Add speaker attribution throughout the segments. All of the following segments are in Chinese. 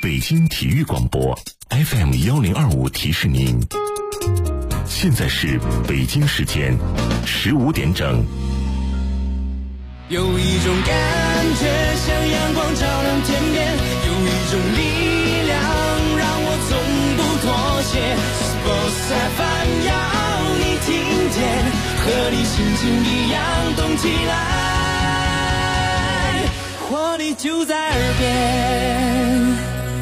Speaker 1: 北京体育广播 FM1025提示您，现在是北京时间15点整。
Speaker 2: 有一种感觉像阳光照亮天边，有一种力量让我从不妥协。Sports FM 要你听见，和你心情一样动起来，活力就在耳边。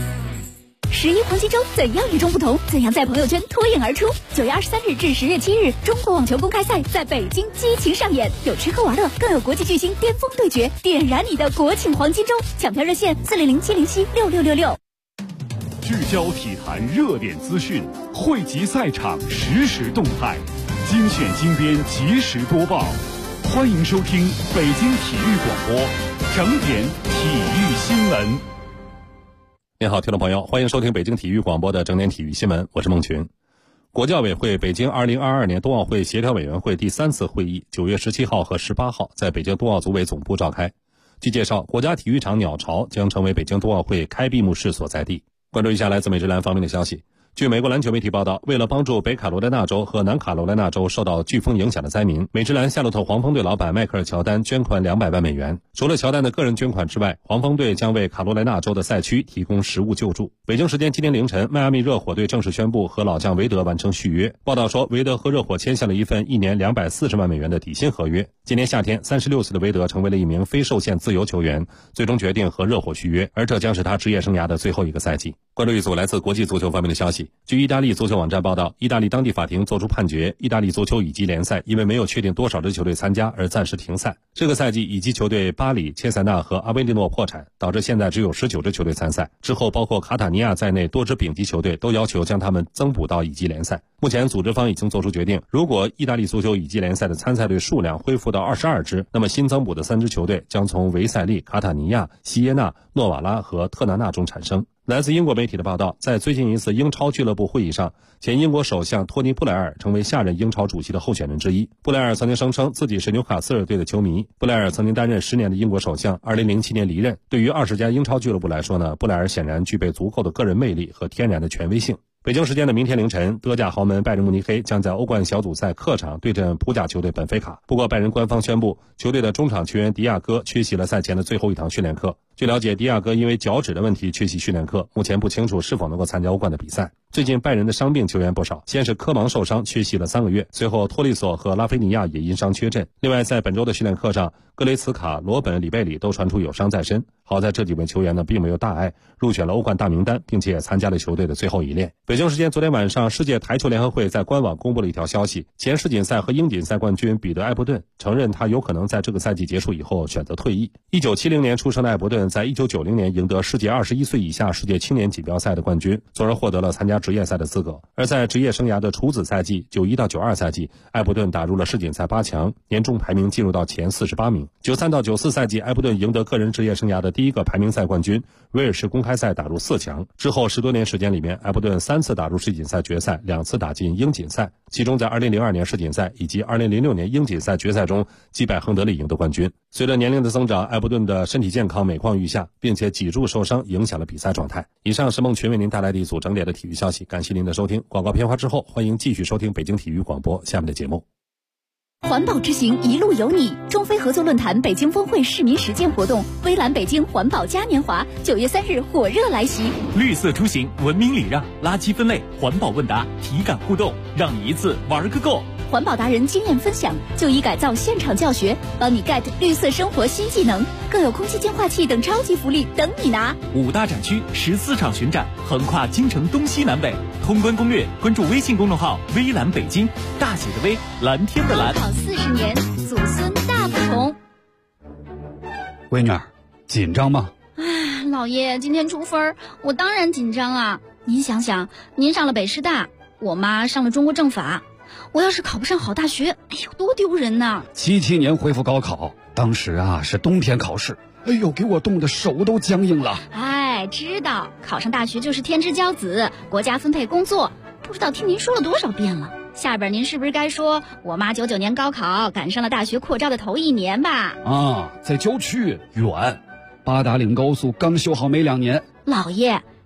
Speaker 3: 11黄金周怎样与众不同？怎样在朋友圈脱颖而出？9月23日至10月7日，中国网球公开赛在北京激情上演，有吃喝玩乐，更有国际巨星巅峰对决，点燃你的国庆黄金周！抢票热线400-707-6666。
Speaker 4: 聚焦体坛热点资讯，汇集赛场实时动态，精选精编及时播报。欢迎收听北京体育广播整点体育新闻。
Speaker 5: 您好，听众朋友，欢迎收听北京体育广播的整点体育新闻，我是孟群。国教委会北京2022年冬奥会协调委员会第3次会议9月17号和18号在北京冬奥组委总部召开。据介绍，国家体育场鸟巢将成为北京冬奥会开闭幕式所在地。关注一下来自美职篮方面的消息。据美国篮球媒体报道，为了帮助北卡罗来纳州和南卡罗来纳州受到飓风影响的灾民，美职篮夏洛特黄蜂队老板迈克尔·乔丹捐款200万美元。除了乔丹的个人捐款之外，黄蜂队将为卡罗来纳州的赛区提供食物救助。北京时间今天凌晨，迈阿密热火队正式宣布和老将韦德完成续约。报道说，韦德和热火签下了一份1年240万美元的底薪合约。今年夏天，36岁的韦德成为了一名非受限自由球员，最终决定和热火续约，而这将是他职业生涯的最后一个赛季。关注一组来自国际足球方面的消息。据意大利足球网站报道，意大利当地法庭作出判决，意大利足球乙级联赛因为没有确定多少支球队参加而暂时停赛。这个赛季乙级球队巴里、切塞纳和阿维利诺破产，导致现在只有19支球队参赛。之后包括卡塔尼亚在内多支丙级球队都要求将他们增补到乙级联赛。目前组织方已经做出决定，如果意大利足球乙级联赛的参赛队数量恢复到22支，那么新增补的3支球队将从维塞利、卡塔尼亚、锡耶纳、诺瓦拉和特纳纳中产生。来自英国媒体的报道，在最近一次英超俱乐部会议上，前英国首相托尼·布莱尔成为下任英超主席的候选人之一。布莱尔曾经声称自己是纽卡斯尔队的球迷。布莱尔曾经担任10年的英国首相，2007年离任。对于20家英超俱乐部来说呢，布莱尔显然具备足够的个人魅力和天然的权威性。北京时间的明天凌晨，德甲豪门拜仁慕尼黑将在欧冠小组赛客场对阵葡甲球队本菲卡。不过拜仁官方宣布，球队的中场球员迪亚哥缺席了赛前的最后一堂训练课。据了解，迪亚哥因为脚趾的问题缺席训练课，目前不清楚是否能够参加欧冠的比赛。最近拜仁的伤病球员不少，先是科芒受伤缺席了3个月，随后托利索和拉菲尼亚也因伤缺阵。另外在本周的训练课上，格雷茨卡、罗本、里贝里都传出有伤在身。好在这几位球员呢并没有大碍，入选了欧冠大名单，并且参加了球队的最后一练。北京时间昨天晚上，世界台球联合会在官网公布了一条消息，前世锦赛和英锦赛冠军彼得·埃伯顿承认他有可能在这个赛季结束以后选择退役。1970年出生的埃伯顿在1990年赢得世界21岁以下世界青年锦标赛的冠军，从而获得了参加职业赛的资格。而在职业生涯的处子赛季91到92赛季，埃伯顿打入了世锦赛8强，年终排名进入到前48名。93到94赛季，埃伯顿赢得个人职业生涯的第一个排名赛冠军，威尔士公开赛打入4强。之后10多年时间里面，埃伯顿3次打入世锦赛决赛，2次打进英锦赛，其中在2002年世锦赛以及2006年英锦赛决赛中击败亨德利赢得冠军。随着年龄的增长，埃伯顿的身体健康每况愈下，并且脊柱受伤影响了比赛状态。以上是孟群为您带来的一组整点的体育消息，感谢您的收听。广告片花之后，欢迎继续收听北京体育广播下面的节目。
Speaker 3: 环保之行一路有你，中非合作论坛北京峰会市民实践活动，微蓝北京环保嘉年华9月3日火热来袭。
Speaker 6: 绿色出行，文明礼让，垃圾分类，环保问答，体感互动，让你一次玩个够。
Speaker 3: 环保达人经验分享，就医改造现场教学，帮你 get 绿色生活新技能，更有空气净化器等超级福利等你拿。
Speaker 6: 5大展区，14场巡展，横跨京城东西南北。通关攻略，关注微信公众号“微蓝北京”，大写的微，蓝天的蓝。
Speaker 3: 高考40年，祖孙大不同。
Speaker 7: 闺女儿，紧张吗？
Speaker 8: 唉，老爷，今天出分，我当然紧张啊。您想想，您上了北师大，我妈上了中国政法。我要是考不上好大学，哎呦，多丢人呐
Speaker 7: ！77年恢复高考，当时是冬天考试，哎呦，给我冻得手都僵硬了。
Speaker 8: 哎，知道考上大学就是天之骄子，国家分配工作，不知道听您说了多少遍了。下边您是不是该说我妈99年高考赶上了大学扩招的头1年吧？
Speaker 7: 在郊区远，八达岭高速刚修好没2年。
Speaker 8: 老爷，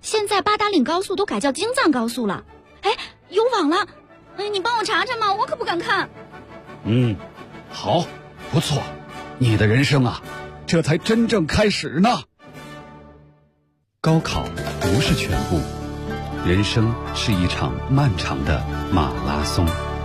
Speaker 8: 现在八达岭高速都改叫京藏高速了。哎，有网了，你帮我查查嘛，我可不敢看。
Speaker 7: 好，不错，你的人生啊，这才真正开始呢。高考不是全部，人生是一场漫长的马拉松。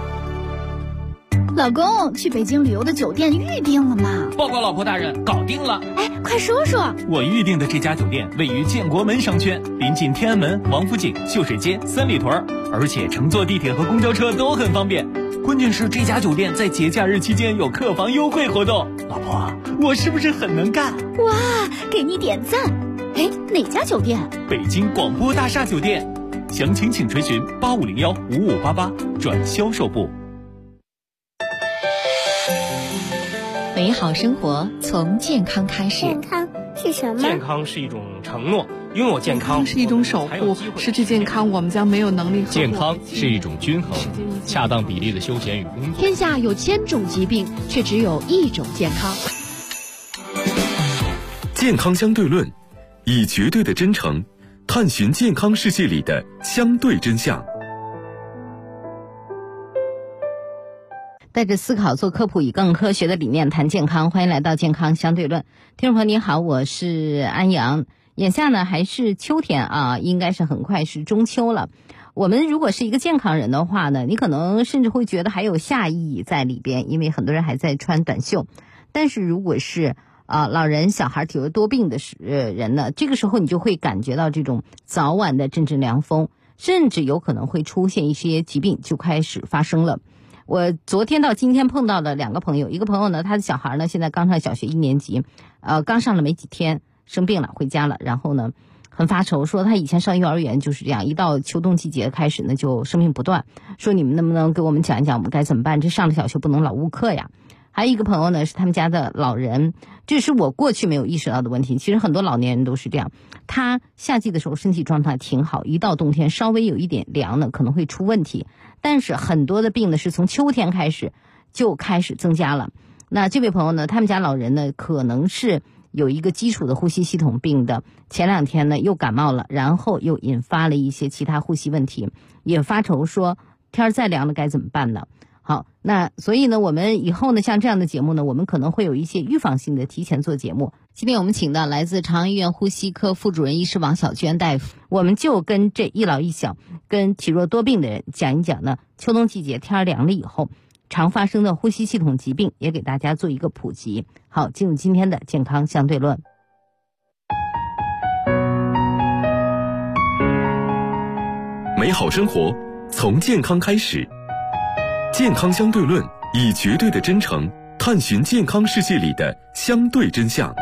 Speaker 3: 老公，去北京旅游的酒店预定了吗？
Speaker 6: 报告老婆大人，搞定了。
Speaker 3: 哎，快说说。
Speaker 6: 我预定的这家酒店位于建国门商圈，临近天安门、王府井、秀水街、三里屯，而且乘坐地铁和公交车都很方便。关键是这家酒店在节假日期间有客房优惠活动。老婆，我是不是很能干？
Speaker 3: 哇，给你点赞。哎，哪家酒店？
Speaker 6: 北京广播大厦酒店，详情请垂询85015588转销售部。
Speaker 9: 美好生活从健康开始。
Speaker 10: 健康是什么？
Speaker 11: 健康是一种承诺，拥有健康
Speaker 12: 是一种守护，失去健康我们将没有能力。
Speaker 11: 健康是一种均衡，恰当比例的休闲与工作。
Speaker 9: 天下有1000种疾病，却只有一种健康。
Speaker 1: 健康相对论，以绝对的真诚探寻健康世界里的相对真相。
Speaker 13: 带着思考做科普，以更科学的理念谈健康。欢迎来到健康相对论。听众朋友你好，我是安阳。眼下呢还是秋天啊，应该是很快是中秋了。我们如果是一个健康人的话呢，你可能甚至会觉得还有夏意义在里边，因为很多人还在穿短袖。但是如果是老人、小孩、体弱多病的人呢，这个时候你就会感觉到这种早晚的阵阵凉风，甚至有可能会出现一些疾病就开始发生了。我昨天到今天碰到了2个朋友，一个朋友呢，他的小孩呢现在刚上小学1年级，刚上了没几天，生病了回家了，然后呢很发愁，说他以前上幼儿园就是这样，一到秋冬季节开始呢就生病不断，说你们能不能给我们讲一讲我们该怎么办，这上了小学不能老误课呀。还有一个朋友呢是他们家的老人，这是我过去没有意识到的问题，其实很多老年人都是这样，他夏季的时候身体状态挺好，一到冬天稍微有一点凉呢可能会出问题，但是很多的病呢是从秋天开始就开始增加了。那这位朋友呢，他们家老人呢可能是有一个基础的呼吸系统病的，前2天呢又感冒了，然后又引发了一些其他呼吸问题，也发愁说天再凉了该怎么办呢？好，那所以呢我们以后呢像这样的节目呢，我们可能会有一些预防性的提前做节目。今天我们请到来自长安医院呼吸科副主任医师王小娟大夫，我们就跟这一老一小跟体弱多病的人讲一讲呢，秋冬季节天凉了以后常发生的呼吸系统疾病，也给大家做一个普及。好，进入今天的健康相对论。
Speaker 1: 美好生活从健康开始，健康相对论，以绝对的真诚探寻健康世界里的相对真相。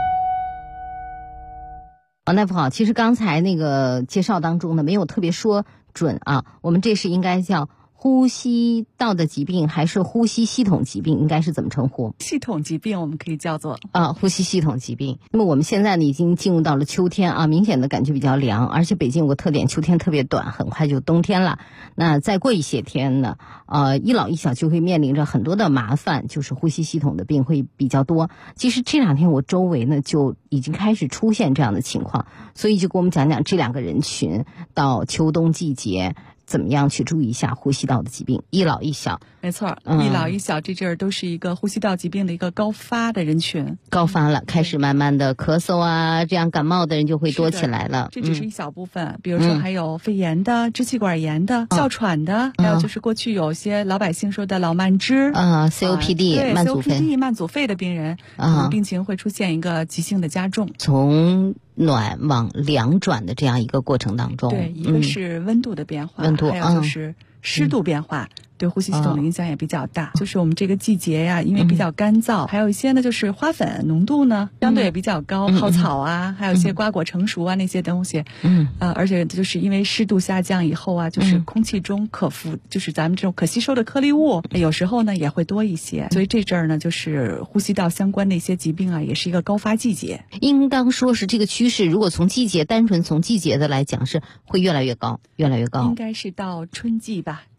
Speaker 13: 王大夫好，其实刚才那个介绍当中呢没有特别说准啊，我们这是应该叫呼吸道的疾病还是呼吸系统疾病，应该是怎么称呼？
Speaker 12: 系统疾病我们可以叫做
Speaker 13: 呼吸系统疾病。那么我们现在呢已经进入到了秋天啊，明显的感觉比较凉，而且北京有个特点，秋天特别短，很快就冬天了。那再过一些天呢一老一小就会面临着很多的麻烦，就是呼吸系统的病会比较多。其实这2天我周围呢就已经开始出现这样的情况，所以就给我们讲讲这2个人群到秋冬季节怎么样去注意一下呼吸道的疾病，一老一小。
Speaker 12: 没错，一老一小这阵儿都是一个呼吸道疾病的一个高发的人群，
Speaker 13: 高发了，开始慢慢的咳嗽啊，这样感冒的人就会多起来了。
Speaker 12: 这只是一小部分，比如说还有肺炎的、支气管炎的、哮喘的，还有就是过去有些老百姓说的老慢支
Speaker 13: COPD 慢阻肺
Speaker 12: ，COPD 慢阻肺的病人，病情会出现一个急性的加重，
Speaker 13: 从暖往凉转的这样一个过程当中。
Speaker 12: 对，一个是温度的变化，还有就是湿度变化，对呼吸系统的影响也比较大。就是我们这个季节呀，因为比较干燥，还有一些呢就是花粉浓度呢相对也比较高，蒿草啊，还有一些瓜果成熟啊那些东西，而且就是因为湿度下降以后啊，就是空气中就是咱们这种可吸收的颗粒物，有时候呢也会多一些，所以这阵儿呢就是呼吸道相关的一些疾病啊，也是一个高发季节。
Speaker 13: 应当说是这个趋势，如果单纯从季节的来讲，是会越来越高，越来越高。
Speaker 12: 应该是到春季吧，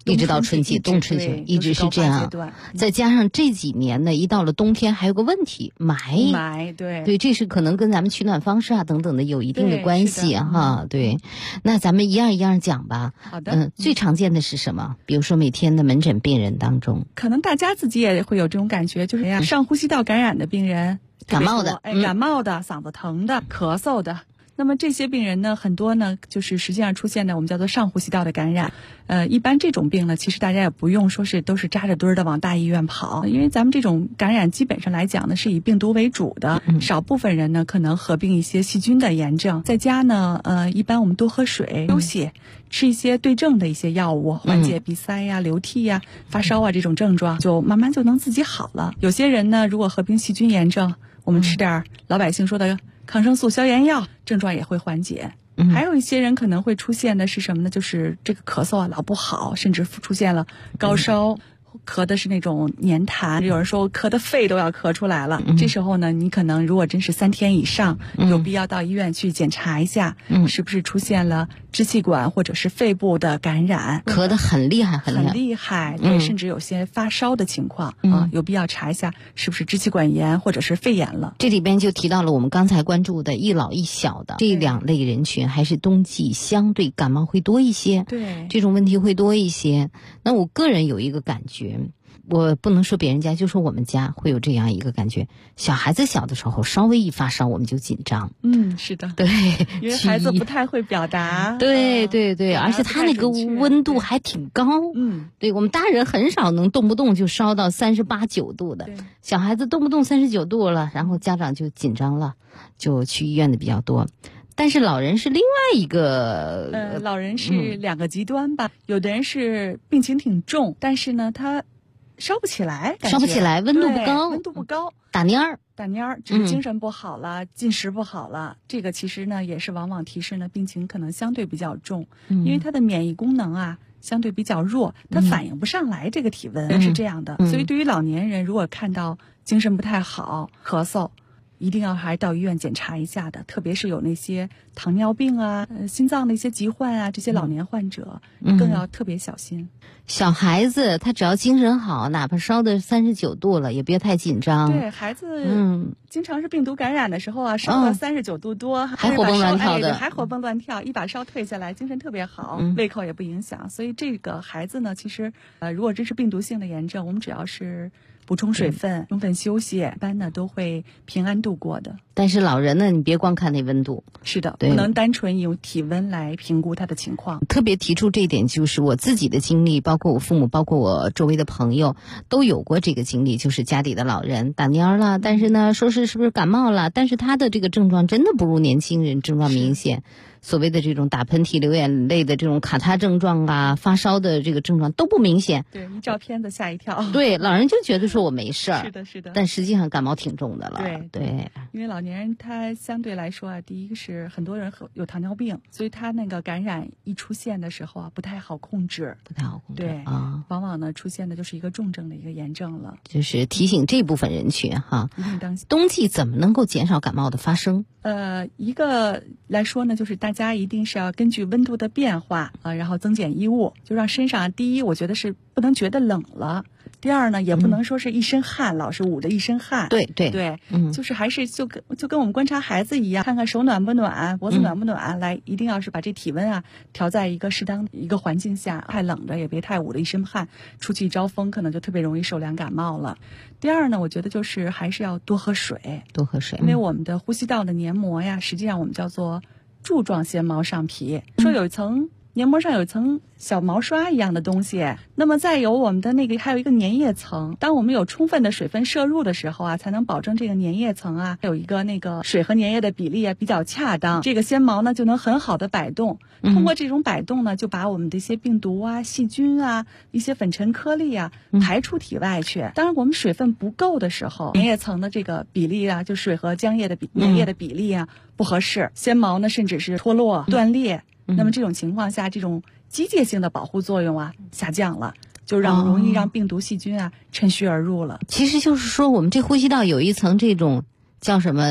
Speaker 13: 一直到春季，冬春季一直是这样。再加上这几年呢，一到了冬天还有个问题，霾，对，这是可能跟咱们取暖方式啊等等的有一定的关系哈。对，那咱们一样一样讲吧。
Speaker 12: 好的。
Speaker 13: 最常见的是什么？比如说每天的门诊病人当中，
Speaker 12: 可能大家自己也会有这种感觉，就是上呼吸道感染的病人，
Speaker 13: 感冒的，
Speaker 12: 感冒的，嗓子疼的，咳嗽的。那么这些病人呢，很多呢就是实际上出现的我们叫做上呼吸道的感染。一般这种病呢，其实大家也不用说是都是扎着堆儿的往大医院跑，因为咱们这种感染基本上来讲呢是以病毒为主的，少部分人呢可能合并一些细菌的炎症。在家呢，一般我们多喝水、休息，吃一些对症的一些药物，缓解鼻塞呀、流涕呀、发烧啊这种症状，就慢慢就能自己好了。有些人呢，如果合并细菌炎症，我们吃点老百姓说的抗生素、消炎药，症状也会缓解。还有一些人可能会出现的是什么呢？就是这个咳嗽啊老不好，甚至出现了高烧，咳的是那种黏痰，有人说咳的肺都要咳出来了。这时候呢，你可能如果真是3天以上，有必要到医院去检查一下，是不是出现了支气管或者是肺部的感染，
Speaker 13: 咳得很厉害，
Speaker 12: 很厉害，对，甚至有些发烧的情况啊，有必要查一下是不是支气管炎或者是肺炎了。
Speaker 13: 这里边就提到了我们刚才关注的一老一小的这两类人群，还是冬季相对感冒会多一些，
Speaker 12: 对，
Speaker 13: 这种问题会多一些。那我个人有一个感觉，我不能说别人家，就说我们家会有这样一个感觉，小孩子小的时候稍微一发烧我们就紧张。
Speaker 12: 是的，
Speaker 13: 对，
Speaker 12: 因为孩子不太会表达。
Speaker 13: 对，而且他那个温度还挺高。对，我们大人很少能动不动就烧到38、9度的，小孩子动不动39度了，然后家长就紧张了，就去医院的比较多。但是老人是另外一个，
Speaker 12: 老人是两个极端吧。有的人是病情挺重，但是呢他烧不起来，
Speaker 13: 温度不高，打蔫
Speaker 12: 儿，只是精神不好了，进食不好了。这个其实呢也是往往提示呢病情可能相对比较重，因为他的免疫功能啊相对比较弱，他反应不上来这个体温，是这样的。所以对于老年人，如果看到精神不太好、咳嗽，一定要还到医院检查一下的，特别是有那些糖尿病啊、心脏的一些疾患啊，这些老年患者更要特别小心。
Speaker 13: 小孩子他只要精神好，哪怕烧的39度了，也别太紧张。
Speaker 12: 对，孩子经常是病毒感染的时候啊，烧到39度多，
Speaker 13: 还活蹦乱跳的，
Speaker 12: 还活蹦乱跳，一把烧退下来，精神特别好，胃口也不影响。所以这个孩子呢，其实如果真是病毒性的炎症，我们只要是补充水分、充分休息，一般呢都会平安度过的。
Speaker 13: 但是老人呢，你别光看那温度，
Speaker 12: 是的，不能单纯用体温来评估他的情况。
Speaker 13: 特别提出这一点，就是我自己的经历，包括我父母，包括我周围的朋友，都有过这个经历，就是家里的老人打蔫了，但是呢，说是不是感冒了，但是他的这个症状真的不如年轻人症状明显。所谓的这种打喷嚏、流眼泪的这种卡他症状啊，发烧的这个症状都不明显。
Speaker 12: 对，一照片子吓一跳。
Speaker 13: 对，老人就觉得说我没事儿。
Speaker 12: 是的。
Speaker 13: 但实际上感冒挺重的了。对。
Speaker 12: 因为老年人他相对来说啊，第一个是很多人有糖尿病，所以他那个感染一出现的时候啊，不太好控制。对啊，往往呢出现的就是一个重症的一个炎症了。
Speaker 13: 就是提醒这部分人群哈，
Speaker 12: 一定当心。
Speaker 13: 冬季怎么能够减少感冒的发生？
Speaker 12: 一个来说呢，就是大家一定是要根据温度的变化然后增减衣物，就让身上第一，我觉得是不能觉得冷了。第二呢，也不能说是一身汗，老是捂着一身汗。
Speaker 13: 对，
Speaker 12: 就是还是就跟我们观察孩子一样，看看手暖不暖，脖子暖不暖，来一定要是把这体温啊调在一个适当一个环境下，太冷着也别太捂着一身汗，出去招风可能就特别容易受凉感冒了。第二呢，我觉得就是还是要多喝水，因为我们的呼吸道的黏膜呀，实际上我们叫做柱状纤毛上皮，说有一层黏膜上有一层小毛刷一样的东西，那么再有我们的那个还有一个粘液层，当我们有充分的水分摄入的时候啊，才能保证这个粘液层啊有一个那个水和粘液的比例啊比较恰当，这个纤毛呢就能很好的摆动，通过这种摆动呢就把我们的一些病毒啊、细菌啊、一些粉尘颗粒啊排出体外去。当然我们水分不够的时候，粘液层的这个比例啊，就水和浆液的粘液的比例啊不合适，纤毛呢甚至是脱落、断裂。那么这种情况下，这种机械性的保护作用啊下降了，就容易让病毒细菌啊趁虚而入了。
Speaker 13: 其实就是说，我们这呼吸道有一层这种叫什么，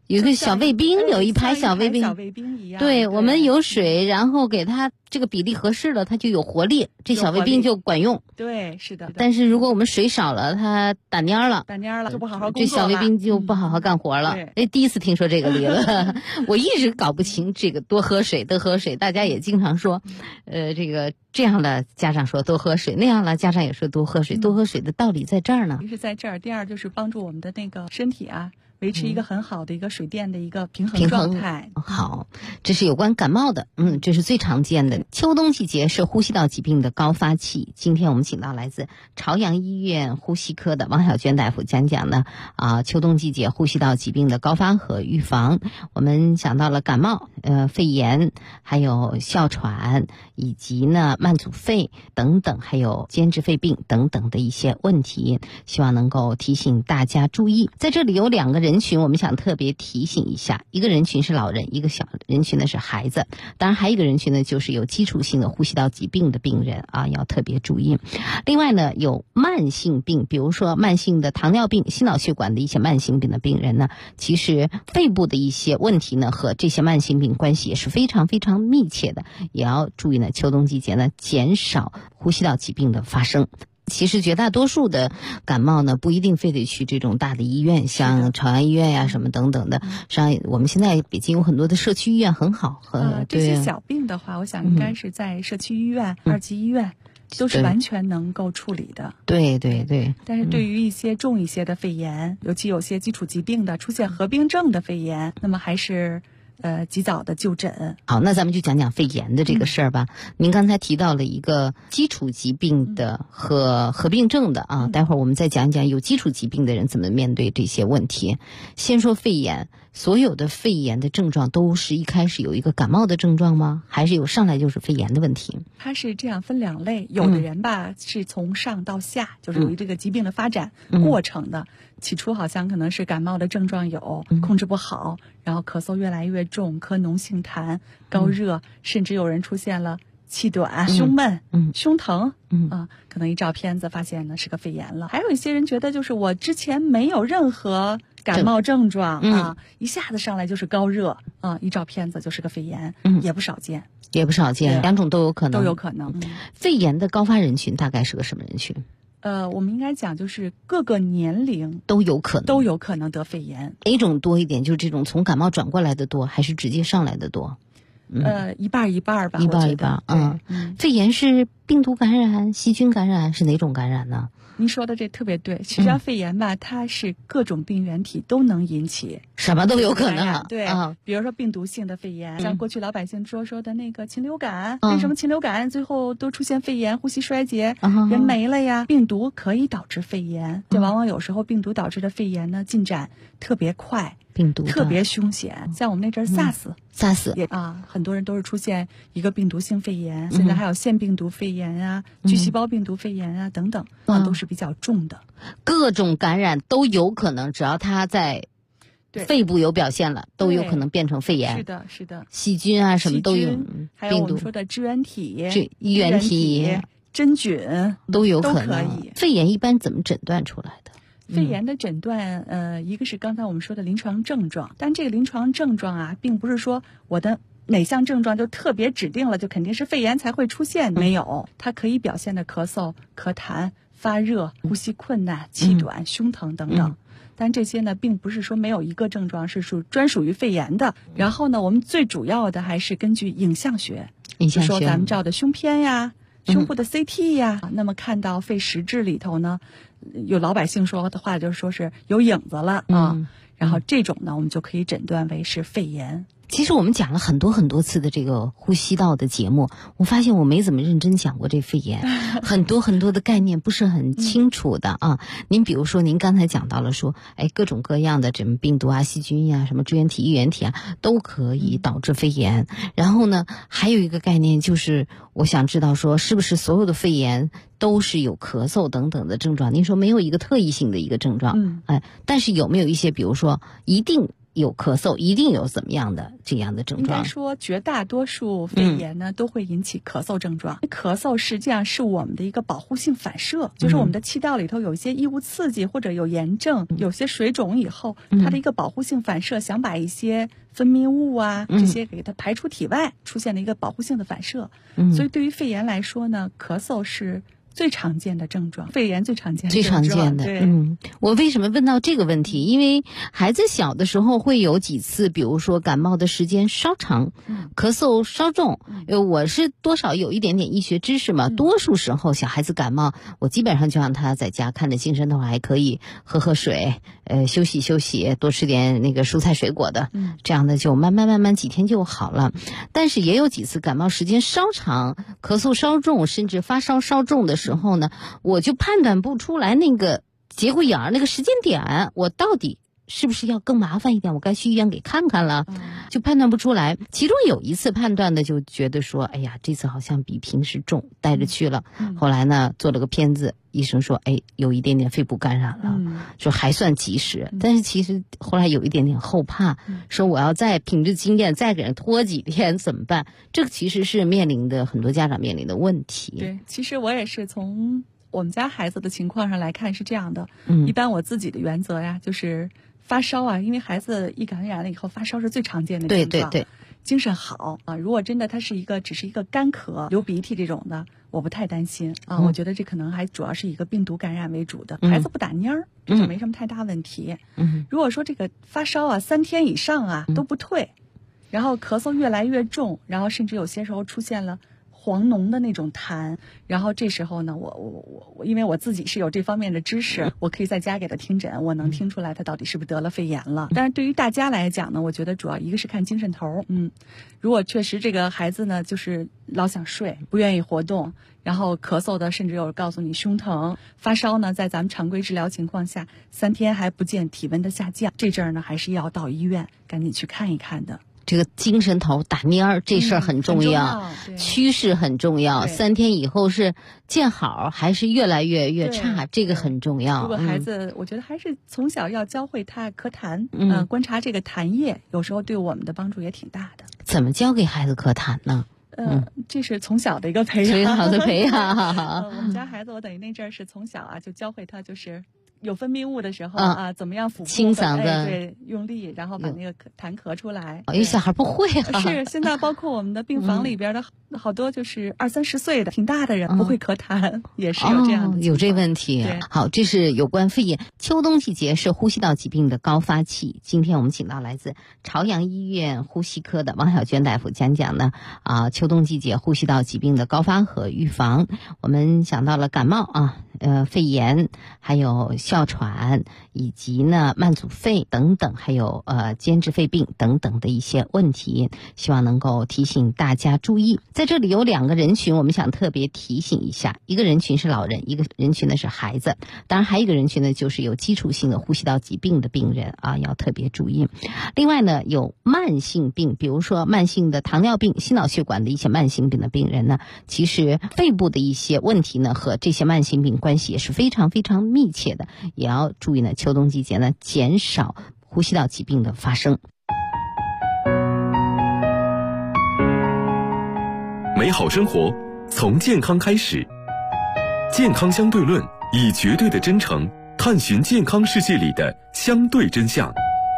Speaker 13: 有一个小卫兵，有一排小卫兵，
Speaker 12: 小卫兵一样。
Speaker 13: 对，我们有水，然后给它这个比例合适了，它就有活力，这小卫兵就管用。
Speaker 12: 对，是的。
Speaker 13: 但是如果我们水少了，它打蔫了，
Speaker 12: 就不好好工作了，
Speaker 13: 这小卫兵就不好好干活了。第一次听说这个理论，我一直搞不清这个多喝水，大家也经常说，这样的家长说多喝水，那样的家长也说多喝水，多喝水的道理在这儿呢。
Speaker 12: 一是在这儿，第二就是帮助我们的那个身体啊，维持一个很好的一个水电的一个平衡状态。
Speaker 13: 好，这是有关感冒的，这是最常见的。秋冬季节是呼吸道疾病的高发期。今天我们请到来自朝阳医院呼吸科的王小娟大夫讲呢秋冬季节呼吸道疾病的高发和预防。我们讲到了感冒、肺炎，还有哮喘，以及呢慢阻肺等等，还有间质肺病等等的一些问题，希望能够提醒大家注意。在这里有2个人群，我们想特别提醒一下，一个人群是老人，一个小人群呢是孩子，当然还有一个人群呢就是有基础性的呼吸道疾病的病人啊，要特别注意。另外呢，有慢性病，比如说慢性的糖尿病、心脑血管的一些慢性病的病人呢，其实肺部的一些问题呢和这些慢性病关系也是非常非常密切的，也要注意呢秋冬季节呢减少呼吸道疾病的发生。其实绝大多数的感冒呢，不一定非得去这种大的医院，像朝阳医院呀什么等等的。像我们现在北京有很多的社区医院很好，
Speaker 12: 这些小病的话，我想应该是在社区医院、2级医院都是完全能够处理的。
Speaker 13: 对对对。
Speaker 12: 但是对于一些重一些的肺炎，尤其有些基础疾病的出现合并症的肺炎，那么还是及早的就诊。
Speaker 13: 好，那咱们就讲讲肺炎的这个事儿吧。您刚才提到了一个基础疾病的和合并症的啊，待会儿我们再讲讲有基础疾病的人怎么面对这些问题。先说肺炎，所有的肺炎的症状都是一开始有一个感冒的症状吗？还是有上来就是肺炎的问题？
Speaker 12: 它是这样分2类，有的人吧是从上到下，就是有这个疾病的发展过程的。起初好像可能是感冒的症状有控制不好，然后咳嗽越来越重，咳脓性痰、高热，甚至有人出现了气短、胸闷、胸疼可能一照片子发现呢是个肺炎了。还有一些人觉得就是我之前没有任何感冒症状一下子上来就是高热一照片子就是个肺炎，也不少见，
Speaker 13: 两种都有可能，肺炎的高发人群大概是个什么人群？
Speaker 12: 我们应该讲就是各个年龄
Speaker 13: 都有可
Speaker 12: 能得肺炎。
Speaker 13: 哪种多一点？就是这种从感冒转过来的多，还是直接上来的多？
Speaker 12: 一半一半吧，
Speaker 13: 一半一半。肺炎是病毒感染、细菌感染，是哪种感染呢？
Speaker 12: 您说的这特别对，实际上肺炎吧，它是各种病原体都能引起，
Speaker 13: 什么都有可能。
Speaker 12: 对，比如说病毒性的肺炎，像过去老百姓说的那个禽流感，为什么禽流感最后都出现肺炎、呼吸衰竭，人没了呀？病毒可以导致肺炎，就往往有时候病毒导致的肺炎呢进展特别快，
Speaker 13: 病毒
Speaker 12: 特别凶险。像我们那阵
Speaker 13: SARS
Speaker 12: 也很多人都是出现一个病毒性肺炎，现在还有腺病毒肺炎啊、巨细胞病毒肺炎啊等等，都是比较重的。
Speaker 13: 各种感染都有可能，只要它在肺部有表现了，都有可能变成肺炎。
Speaker 12: 是的，
Speaker 13: 细菌啊什么都有，
Speaker 12: 还有我们说的支原体、真菌
Speaker 13: 都有可能。肺炎一般怎么诊断出来的？
Speaker 12: 肺炎的诊断，一个是刚才我们说的临床症状，但这个临床症状啊，并不是说我的哪项症状就特别指定了，就肯定是肺炎才会出现。没有，它可以表现的咳嗽、咳痰、发热、呼吸困难、气短、胸疼等等。但这些呢，并不是说没有一个症状是专属于肺炎的。然后呢，我们最主要的还是根据影像学，就说咱们照的胸片呀、胸部的 CT 呀，那么看到肺实质里头呢，有老百姓说的话就是说是有影子了然后这种呢，我们就可以诊断为是肺炎。
Speaker 13: 其实我们讲了很多很多次的这个呼吸道的节目，我发现我没怎么认真讲过这肺炎，很多很多的概念不是很清楚的您比如说，您刚才讲到了说，各种各样的什么病毒啊、细菌呀、什么支原体、衣原体啊，都可以导致肺炎。然后呢，还有一个概念就是，我想知道说，是不是所有的肺炎都是有咳嗽等等的症状？您说没有一个特异性的一个症状，但是有没有一些，比如说一定有咳嗽，一定有怎么样的这样的症状？
Speaker 12: 应该说绝大多数肺炎呢，都会引起咳嗽症状。咳嗽实际上是我们的一个保护性反射，就是我们的气道里头有一些异物刺激或者有炎症、有些水肿以后，它的一个保护性反射想把一些分泌物啊这些给它排出体外，出现了一个保护性的反射。所以对于肺炎来说呢，咳嗽是最常见的症状，肺炎最常见的症状。
Speaker 13: 最常见的，
Speaker 12: 对。
Speaker 13: 我为什么问到这个问题？因为孩子小的时候会有几次，比如说感冒的时间稍长，咳嗽稍重。我是多少有一点点医学知识嘛，多数时候小孩子感冒，我基本上就让他在家看着精神头还可以，喝水，休息休息，多吃点那个蔬菜水果的，这样的就慢慢几天就好了。但是也有几次感冒时间稍长，咳嗽稍重，甚至发烧稍重的时候呢，我就判断不出来那个节骨眼儿那个时间点，我到底是不是要更麻烦一点，我该去医院给看看了，就判断不出来。其中有一次判断的就觉得说，哎呀，这次好像比平时重，带着去了。后来呢做了个片子，医生说，哎，有一点点肺部感染了，说还算及时。但是其实后来有一点点后怕，说我要再凭着经验再给人拖几天怎么办？这个其实是面临的很多家长面临的问题。
Speaker 12: 对，其实我也是从我们家孩子的情况上来看是这样的。一般我自己的原则呀，就是发烧啊，因为孩子一感染了以后，发烧是最常见的症状。对，精神好啊。如果真的他是只是一个干咳、流鼻涕这种的，我不太担心啊。我觉得这可能还主要是一个病毒感染为主的，孩子不打蔫儿，这就没什么太大问题。如果说这个发烧啊3天以上啊都不退，然后咳嗽越来越重，然后甚至有些时候出现了黄脓的那种痰，然后这时候呢，我因为我自己是有这方面的知识，我可以在家给他听诊，我能听出来他到底是不是得了肺炎了。但是对于大家来讲呢，我觉得主要一个是看精神头，如果确实这个孩子呢就是老想睡，不愿意活动，然后咳嗽的甚至有告诉你胸疼，发烧呢在咱们常规治疗情况下3天还不见体温的下降，这阵儿呢还是要到医院赶紧去看一看的。
Speaker 13: 这个精神头打蔫儿这事儿很重要，趋势很重要。3天以后是见好还是越来越差，这个很重要。
Speaker 12: 如果孩子，我觉得还是从小要教会他咳痰，观察这个痰液，有时候对我们的帮助也挺大的。
Speaker 13: 怎么教给孩子咳痰呢？
Speaker 12: 这是从小的一个培养，
Speaker 13: 最好的培养。
Speaker 12: 我们家孩子，我等于那阵儿是从小啊就教会他，就是有分泌物的时候啊，怎么样腹部
Speaker 13: 清嗓子，
Speaker 12: 对，用力，然后把那个痰咳出来。
Speaker 13: 有小孩不会啊。
Speaker 12: 是，现在包括我们的病房里边的好多就是20-30岁的挺大的人不会咳痰，也是有这样的
Speaker 13: 有这问题。好，这是有关肺炎。秋冬季节是呼吸道疾病的高发期。今天我们请到来自朝阳医院呼吸科的王小娟大夫讲讲呢秋冬季节呼吸道疾病的高发和预防。我们讲到了感冒肺炎，还有哮喘，以及呢慢阻肺等等，还有间质肺病等等的一些问题，希望能够提醒大家注意。在这里有2个人群，我们想特别提醒一下，一个人群是老人，一个人群呢是孩子，当然还有一个人群呢就是有基础性的呼吸道疾病的病人要特别注意。另外呢有慢性病，比如说慢性的糖尿病、心脑血管的一些慢性病的病人呢，其实肺部的一些问题呢和这些慢性病关系也是非常非常密切的，也要注意呢秋冬季节呢减少呼吸道疾病的发生。
Speaker 1: 美好生活从健康开始，健康相对论以绝对的真诚探寻健康世界里的相对真相。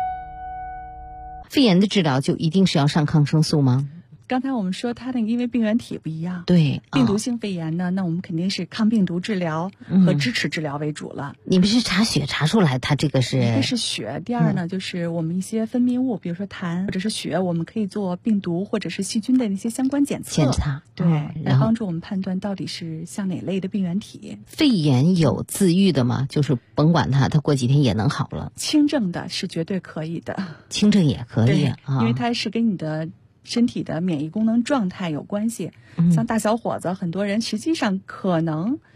Speaker 13: 肺炎的治疗就一定是要上抗生素吗？
Speaker 12: 刚才我们说它因为病原体不一样，
Speaker 13: 对，
Speaker 12: 病毒性肺炎呢，那我们肯定是抗病毒治疗和支持治疗为主了。
Speaker 13: 你们是查血查出来它这个是？
Speaker 12: 一个是血，第二呢就是我们一些分泌物，比如说痰或者是血，我们可以做病毒或者是细菌的那些相关检
Speaker 13: 查，
Speaker 12: 对，来帮助我们判断到底是像哪类的病原体。
Speaker 13: 肺炎有自愈的吗？就是甭管它过几天也能好了？
Speaker 12: 轻症的是绝对可以的，
Speaker 13: 轻症也可以
Speaker 12: 因为它是跟你的身体的免疫功能状态有关系。像大小伙子，很多人实际上可能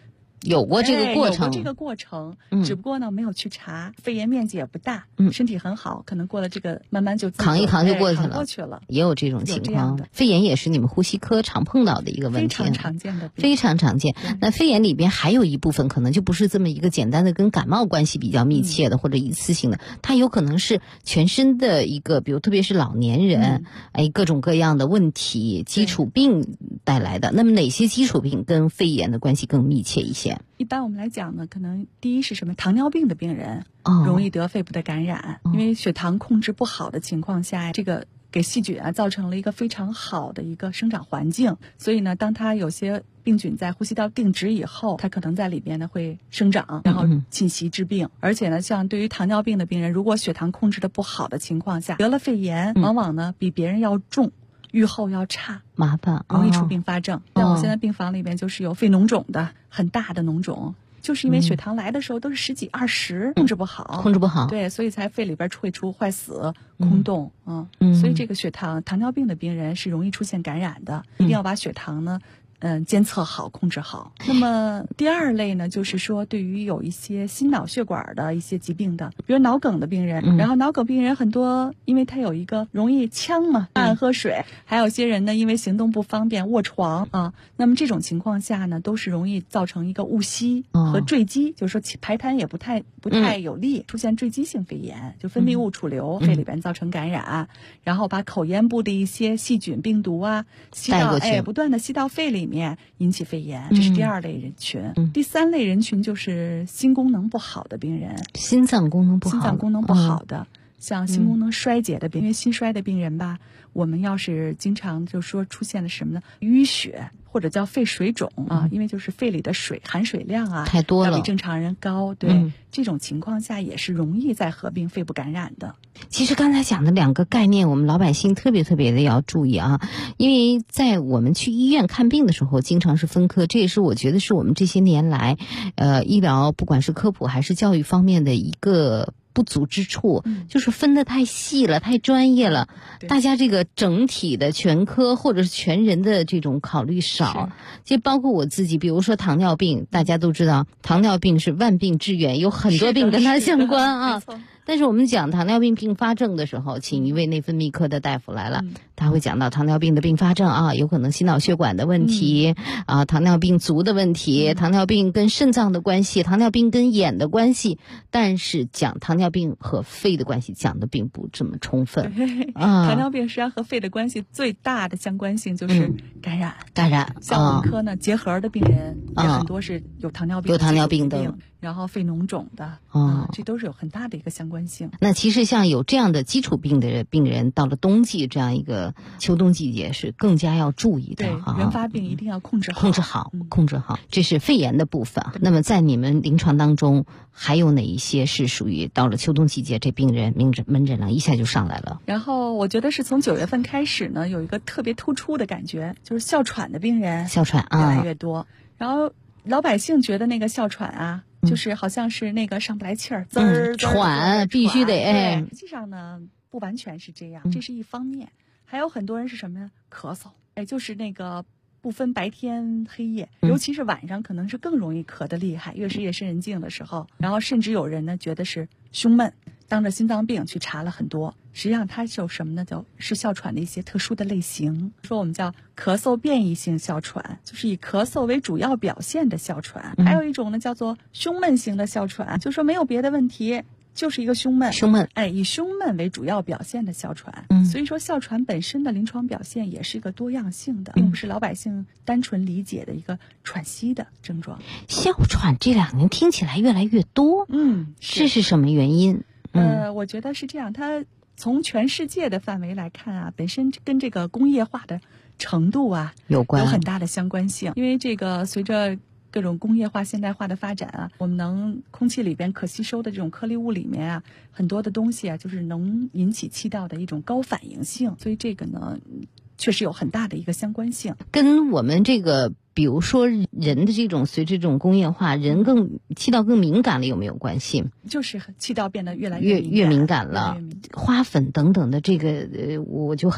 Speaker 13: 有过这个过程，
Speaker 12: 有过这个过程，只不过呢没有去查，肺炎面积也不大，身体很好，可能过了这个慢慢就
Speaker 13: 扛一扛就过
Speaker 12: 去了，
Speaker 13: 也有这种情况。肺炎也是你们呼吸科常碰到的一个问题，
Speaker 12: 非常常见的，
Speaker 13: 非常常见。那肺炎里边还有一部分可能就不是这么一个简单的跟感冒关系比较密切的，或者一次性的，它有可能是全身的一个，比如特别是老年人，各种各样的问题，基础病带来的。那么哪些基础病跟肺炎的关系更密切一些？
Speaker 12: 一般我们来讲呢，可能第一是什么？糖尿病的病人容易得肺部的感染，因为血糖控制不好的情况下，这个给细菌造成了一个非常好的一个生长环境，所以呢，当它有些病菌在呼吸道定植以后，它可能在里边呢会生长，然后侵袭致病。而且呢，像对于糖尿病的病人，如果血糖控制的不好的情况下，得了肺炎，往往呢比别人要重，预后要差，
Speaker 13: 麻烦，
Speaker 12: 容易出并发症。像我现在病房里边就是有肺脓肿的，很大的脓肿，就是因为血糖来的时候都是10几20，控制不好，对，所以才肺里边会出坏死、空洞，所以这个糖尿病的病人是容易出现感染的，一定要把血糖呢监测好，控制好。那么第二类呢，就是说对于有一些心脑血管的一些疾病的，比如脑梗的病人，然后脑梗病人很多，因为他有一个容易呛嘛，爱喝水，还有些人呢，因为行动不方便卧床啊，那么这种情况下呢，都是容易造成一个误吸和坠积，就是说排痰也不太有力，出现坠积性肺炎，就分泌物储留肺里边造成感染，然后把口咽部的一些细菌、病毒啊吸到不断的吸到肺里面，引起肺炎，这是第二类人群。第三类人群就是心功能不好的病人，
Speaker 13: 心脏功能不
Speaker 12: 好的，像心功能衰竭的病人，因为心衰的病人吧，我们要是经常就说出现了什么呢？淤血或者叫肺水肿啊，因为就是肺里的含水量啊
Speaker 13: 太多了，
Speaker 12: 比正常人高，对，这种情况下也是容易再合并肺部感染的。
Speaker 13: 其实刚才讲的两个概念，我们老百姓特别的要注意啊，因为在我们去医院看病的时候，经常是分科，这也是我觉得是我们这些年来，医疗不管是科普还是教育方面的一个不足之处，就是分得太细了，太专业了，大家这个整体的全科或者是全人的这种考虑少。其实包括我自己，比如说糖尿病，大家都知道糖尿病是万病之源，有很多病跟它相关啊。但是我们讲糖尿病并发症的时候，请一位内分泌科的大夫来了，他会讲到糖尿病的并发症啊，有可能心脑血管的问题啊，糖尿病足的问题，糖尿病跟肾脏的关系，糖尿病跟眼的关系，但是讲糖尿病和肺的关系讲的并不这么充分。
Speaker 12: 糖尿病实际上和肺的关系最大的相关性就是感染。像我们科呢，结核的病人也很多是有糖尿病的，然后肺脓肿的，这都是有很大的一个相关性。
Speaker 13: 那其实像有这样的基础病的病人，到了冬季这样一个秋冬季节是更加要注意的。
Speaker 12: 对，原发病一定要控制好。
Speaker 13: 这是肺炎的部分。那么在你们临床当中，还有哪一些是属于到了秋冬季节，这病人门诊量一下就上来了？
Speaker 12: 然后我觉得是从9月份开始呢，有一个特别突出的感觉，就是哮喘的病人越来越多。然后老百姓觉得那个哮喘啊，就是好像是那个上不来气儿，
Speaker 13: 喘必须得
Speaker 12: 实际上呢，不完全是这样，这是一方面。还有很多人是什么呀？咳嗽，就是那个不分白天黑夜，尤其是晚上可能是更容易咳得厉害，越是夜深人静的时候。然后甚至有人呢觉得是胸闷，当着心脏病去查了很多，实际上它是有什么呢？是哮喘的一些特殊的类型，说我们叫咳嗽变异性哮喘，就是以咳嗽为主要表现的哮喘。还有一种呢叫做胸闷型的哮喘，就说没有别的问题，就是一个胸闷，以胸闷为主要表现的哮喘。所以说哮喘本身的临床表现也是一个多样性的，并不是老百姓单纯理解的一个喘息的症状。
Speaker 13: 哮喘这2年听起来越来越多，这是什么原因？
Speaker 12: 我觉得是这样，它从全世界的范围来看啊，本身跟这个工业化的程度啊有很大的相关性。因为这个随着各种工业化现代化的发展啊，我们空气里边可吸收的这种颗粒物里面啊，很多的东西啊，就是能引起气道的一种高反应性，所以这个呢确实有很大的一个相关性。
Speaker 13: 跟我们这个比如说人的这种随着这种工业化，人气道更敏感了，有没有关系？
Speaker 12: 就是气道变得越来
Speaker 13: 越敏感了。花粉等等的这个我就很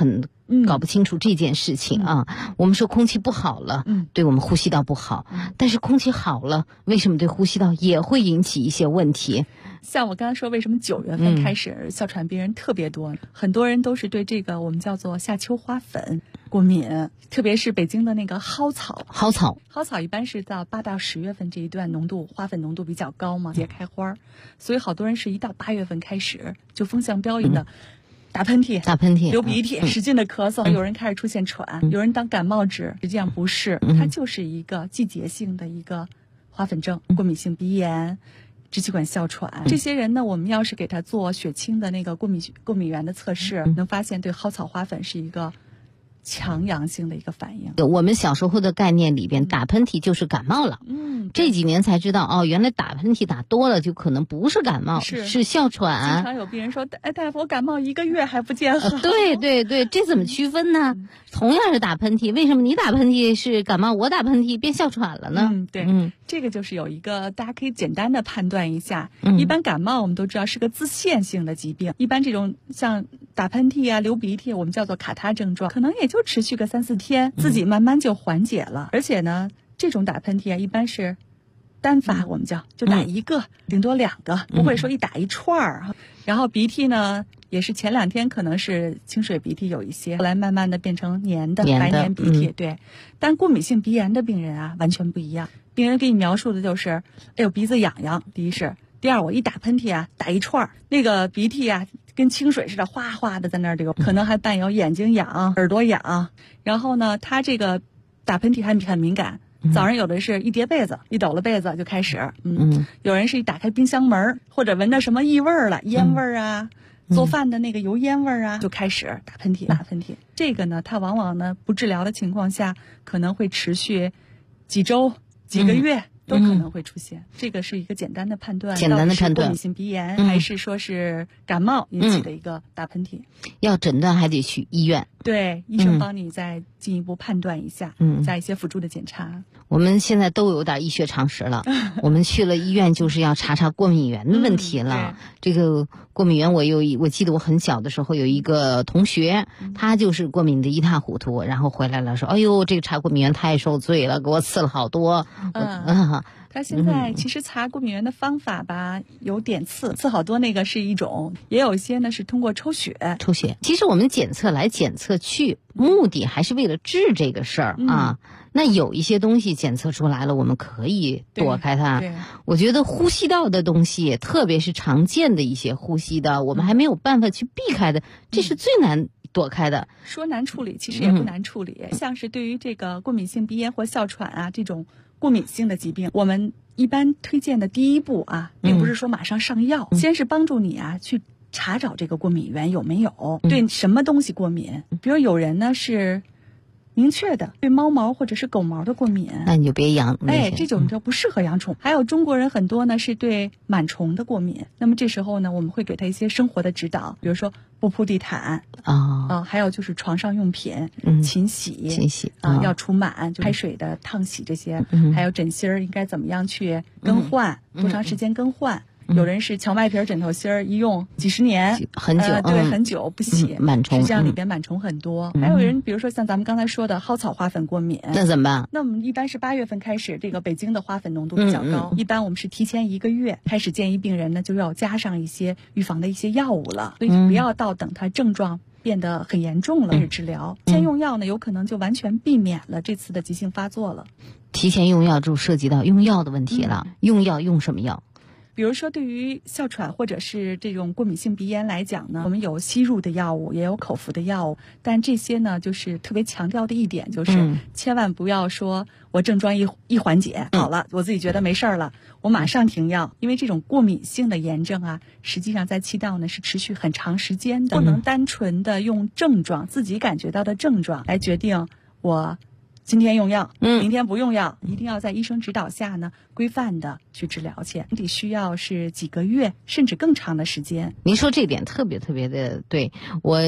Speaker 13: 搞不清楚这件事情啊。我们说空气不好了，对我们呼吸道不好，但是空气好了，为什么对呼吸道也会引起一些问题？
Speaker 12: 像我刚才说，为什么9月份开始哮喘病人特别多？很多人都是对这个我们叫做夏秋花粉过敏，特别是北京的那个蒿草。蒿草一般是到8到10月份这一段花粉浓度比较高嘛，节开花，所以好多人是一到8月份开始就风向标一的。打喷嚏、流鼻涕、使劲的咳嗽，有人开始出现喘，有人当感冒治，实际上不是，它就是一个季节性的一个花粉症，过敏性鼻炎、支气管哮喘。这些人呢，我们要是给他做血清的那个过敏原的测试，能发现对蒿草花粉是一个强阳性的一个反应。
Speaker 13: 我们小时候的概念里边，打喷嚏就是感冒了。这几年才知道原来打喷嚏打多了就可能不是感冒，是哮喘。
Speaker 12: 经常有病人说，大夫，我感冒1个月还不见好。
Speaker 13: 对，这怎么区分呢？同样是打喷嚏，为什么你打喷嚏是感冒，我打喷嚏变哮喘了呢？
Speaker 12: 这个就是有一个大家可以简单的判断一下。一般感冒我们都知道是个自限性的疾病，一般这种像打喷嚏啊、流鼻涕，我们叫做卡他症状，可能也就持续个3、4天，自己慢慢就缓解了。而且呢，这种打喷嚏啊，一般是单发，我们就打1个，顶多2个，不会说一打一串儿。然后鼻涕呢，也是前2天可能是清水鼻涕有一些，后来慢慢的变成黏的白黏鼻涕。对，但过敏性鼻炎的病人啊，完全不一样。病人给你描述的就是，鼻子痒痒，第一是，第二我一打喷嚏啊，打一串儿，那个鼻涕啊跟清水似的哗哗的在那儿流，可能还伴有眼睛痒、耳朵痒。然后呢，他这个打喷嚏还很敏感。早上有的是一叠被子，一抖了被子就开始，有人是一打开冰箱门，或者闻到什么异味了，烟味啊，做饭的那个油烟味啊，就开始打喷嚏。这个呢，它往往呢不治疗的情况下，可能会持续几周、几个月。都可能会出现，这个是一个简单的判断，到底是过敏性鼻炎还是说是感冒引起的一个打喷嚏。
Speaker 13: 要诊断还得去医院，
Speaker 12: 对，医生帮你再进一步判断一下，再一些辅助的检查。
Speaker 13: 我们现在都有点医学常识了，我们去了医院就是要查过敏源的问题了。这个过敏源，我记得我很小的时候有一个同学，他就是过敏的一塌糊涂，然后回来了说，哎呦，这个查过敏源太受罪了，给我刺了好多。
Speaker 12: 他现在其实查过敏源的方法吧，有点刺好多，那个是一种，也有一些呢是通过抽血。
Speaker 13: 其实我们检测来检测去，目的还是为了治这个事儿啊。那有一些东西检测出来了，我们可以躲开它。我觉得呼吸道的东西，特别是常见的一些呼吸道，我们还没有办法去避开的，这是最难躲开的。
Speaker 12: 说难处理，其实也不难处理。像是对于这个过敏性鼻炎或哮喘啊这种过敏性的疾病，我们一般推荐的第一步啊，并不是说马上上药，先是帮助你啊去查找这个过敏源有没有，对什么东西过敏。比如有人呢是明确的对猫毛或者是狗毛的过敏，
Speaker 13: 那你就别养。
Speaker 12: 这种就不适合养宠。还有中国人很多呢是对螨虫的过敏，那么这时候呢，我们会给他一些生活的指导，比如说不铺地毯还有就是床上用品，勤洗要除螨，就开水的烫洗这些，还有枕芯儿应该怎么样去更换，多长时间更换。有人是荞麦皮枕头芯儿，一用几十年，
Speaker 13: 很久，
Speaker 12: 很久不洗，
Speaker 13: 螨虫，
Speaker 12: 实际上里边螨虫很多。还有人，比如说像咱们刚才说的蒿草花粉过敏，
Speaker 13: 那怎么办？
Speaker 12: 那我们一般是8月份开始，这个北京的花粉浓度比较高，一般我们是提前1个月开始建议病人呢就要加上一些预防的一些药物了，所以不要到等它症状变得很严重了开始治疗。先用药呢，有可能就完全避免了这次的急性发作了。
Speaker 13: 提前用药就涉及到用药的问题了，用药用什么药？
Speaker 12: 比如说，对于哮喘或者是这种过敏性鼻炎来讲呢，我们有吸入的药物，也有口服的药物，但这些呢，就是特别强调的一点，就是千万不要说我症状一缓解好了，我自己觉得没事儿了，我马上停药，因为这种过敏性的炎症啊，实际上在气道呢是持续很长时间的，不能单纯的用症状自己感觉到的症状来决定我今天用药，明天不用药，一定要在医生指导下呢，规范的去治疗去，得需要是几个月甚至更长的时间。
Speaker 13: 您说这点特别的对，我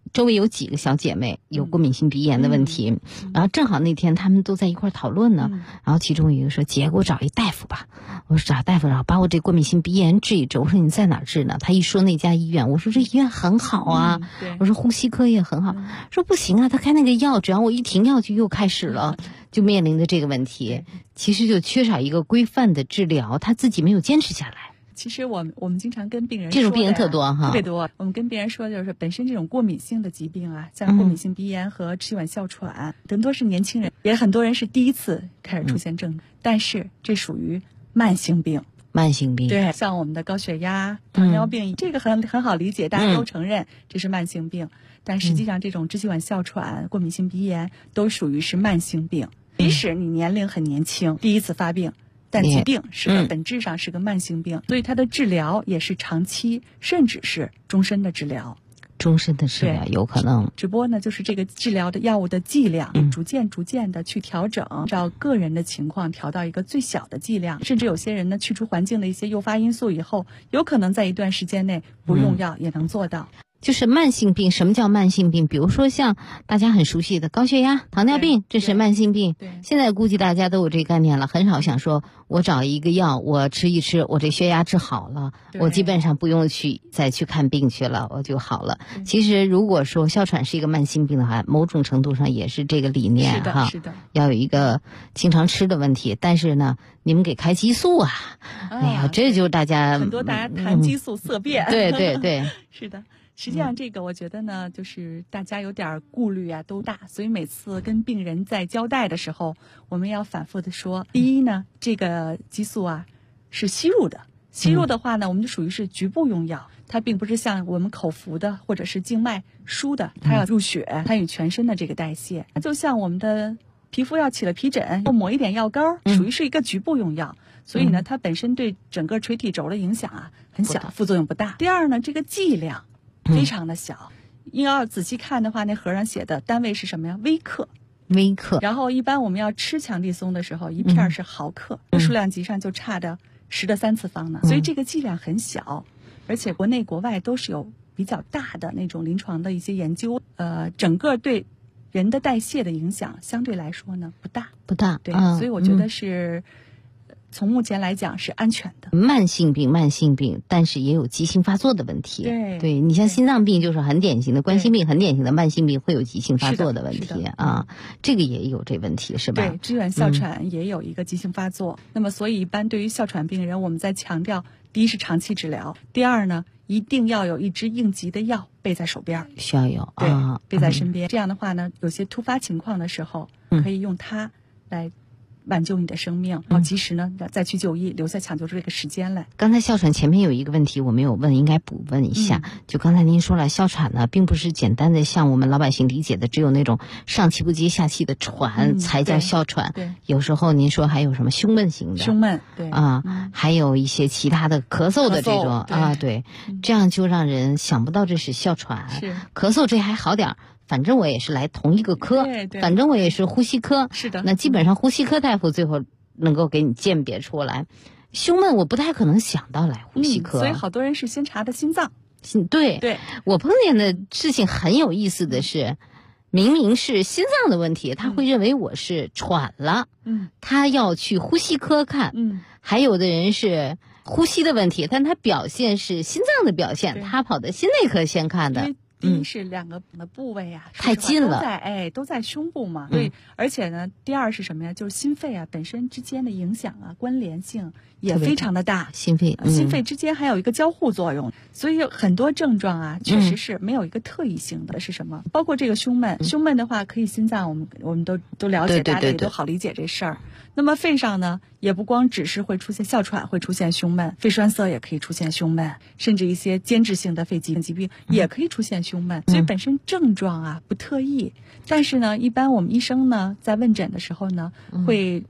Speaker 13: 周围有几个小姐妹有过敏性鼻炎的问题，然后正好那天她们都在一块讨论呢，然后其中一个说：“姐，给我找一大夫吧。”我说：“找大夫，然后把我这过敏性鼻炎治一治。”我说：“你在哪儿治呢？”他一说那家医院，我说：“这医院很好啊。”我说：“呼吸科也很好。”说：“不行啊，他开那个药，只要我一停药就又开始了。”就面临着这个问题，其实就缺少一个规范的治疗，他自己没有坚持下来。
Speaker 12: 其实我们经常跟病人说
Speaker 13: 这种病人特多哈，
Speaker 12: 特别多。我们跟病人说，就是本身这种过敏性的疾病啊，像过敏性鼻炎和支气管哮喘，很多是年轻人，也很多人是第一次开始出现症状，但是这属于慢性病。
Speaker 13: 慢性病，
Speaker 12: 对，像我们的高血压、糖尿病，这个很好理解，大家都承认这是慢性病。但实际上，这种支气管哮喘、过敏性鼻炎都属于是慢性病。即使你年龄很年轻，第一次发病，但疾病是个本质上是个慢性病，所以它的治疗也是长期甚至是终身的治疗。
Speaker 13: 终身的治疗有可能，
Speaker 12: 只不过呢，就是这个治疗的药物的剂量，逐渐的去调整，照个人的情况调到一个最小的剂量，甚至有些人呢，去除环境的一些诱发因素以后，有可能在一段时间内不用药也能做到。
Speaker 13: 就是慢性病，什么叫慢性病？比如说像大家很熟悉的高血压、糖尿病，这是慢性病。现在估计大家都有这概念了，很少想说我找一个药，我吃一吃，我这血压治好了，我基本上不用再去看病去了，我就好了。其实如果说哮喘是一个慢性病的话，某种程度上也是这个理念哈，
Speaker 12: 是的，
Speaker 13: 要有一个经常吃的问题。但是呢，你们给开激素啊，哎呀，这就大家
Speaker 12: 很多大家谈激素色变，
Speaker 13: 对，
Speaker 12: 是的。实际上，这个我觉得呢，就是大家有点顾虑啊，都大，所以每次跟病人在交代的时候，我们要反复的说，第一呢，这个激素啊是吸入的，吸入的话呢，我们就属于是局部用药，它并不是像我们口服的或者是静脉输的，它要入血，参与全身的这个代谢。那就像我们的皮肤要起了皮疹，要抹一点药膏，属于是一个局部用药。所以呢，它本身对整个垂体轴的影响啊很小，副作用不大。第二呢，这个剂量非常的小，要仔细看的话，那盒上写的单位是什么呀？微克。然后一般我们要吃强地松的时候，一片是毫克，数量级上就差的10的3次方呢。所以这个剂量很小，而且国内国外都是有比较大的那种临床的一些研究，整个对人的代谢的影响相对来说呢不大。对，所以我觉得是。从目前来讲是安全的。
Speaker 13: 慢性病，但是也有急性发作的问题。对，你像心脏病就是很典型的，冠心病很典型的，慢性病会有急性发作的问题啊，这个也有这问题是吧？
Speaker 12: 对，支气管哮喘也有一个急性发作。那么所以一般对于哮喘病人，我们在强调，第一是长期治疗，第二呢，一定要有一支应急的药备在手边，
Speaker 13: 需要有
Speaker 12: 对，备在身边。这样的话呢，有些突发情况的时候，可以用它来挽救你的生命，然后及时呢再去就医，留下抢救这个时间来。
Speaker 13: 刚才哮喘前面有一个问题我没有问，应该补问一下。就刚才您说了，哮喘呢并不是简单的像我们老百姓理解的，只有那种上气不接下气的喘才叫哮喘。
Speaker 12: 对，
Speaker 13: 有时候您说还有什么胸闷型的，
Speaker 12: 对
Speaker 13: 啊，还有一些其他的咳嗽的这种啊，对，这样就让人想不到这是哮喘。
Speaker 12: 是
Speaker 13: 咳嗽这还好点儿。反正我也是来同一个科，反正我也是呼吸科，
Speaker 12: 是的。
Speaker 13: 那基本上呼吸科大夫最后能够给你鉴别出来，胸闷我不太可能想到来呼吸科，
Speaker 12: 所以好多人是先查的心脏。
Speaker 13: 对，我碰见的事情很有意思的是，明明是心脏的问题，他会认为我是喘了，他要去呼吸科看，还有的人是呼吸的问题，但他表现是心脏的表现，他跑到心内科先看的。
Speaker 12: 第一是两个部位啊
Speaker 13: 太近了，
Speaker 12: 都在胸部嘛，对，而且呢，第二是什么呀？就是心肺啊本身之间的影响啊，关联性也非常的大。心肺之间还有一个交互作用，所以很多症状啊，确实是没有一个特异性的是什么？包括这个胸闷的话，可以心脏我们都了解，大家也都好理解这事儿。那么肺上呢，也不光只是会出现哮喘，会出现胸闷，肺栓塞也可以出现胸闷，甚至一些间质性的肺疾病也可以出现胸闷。所以本身症状啊不特异，但是呢，一般我们医生呢在问诊的时候呢，会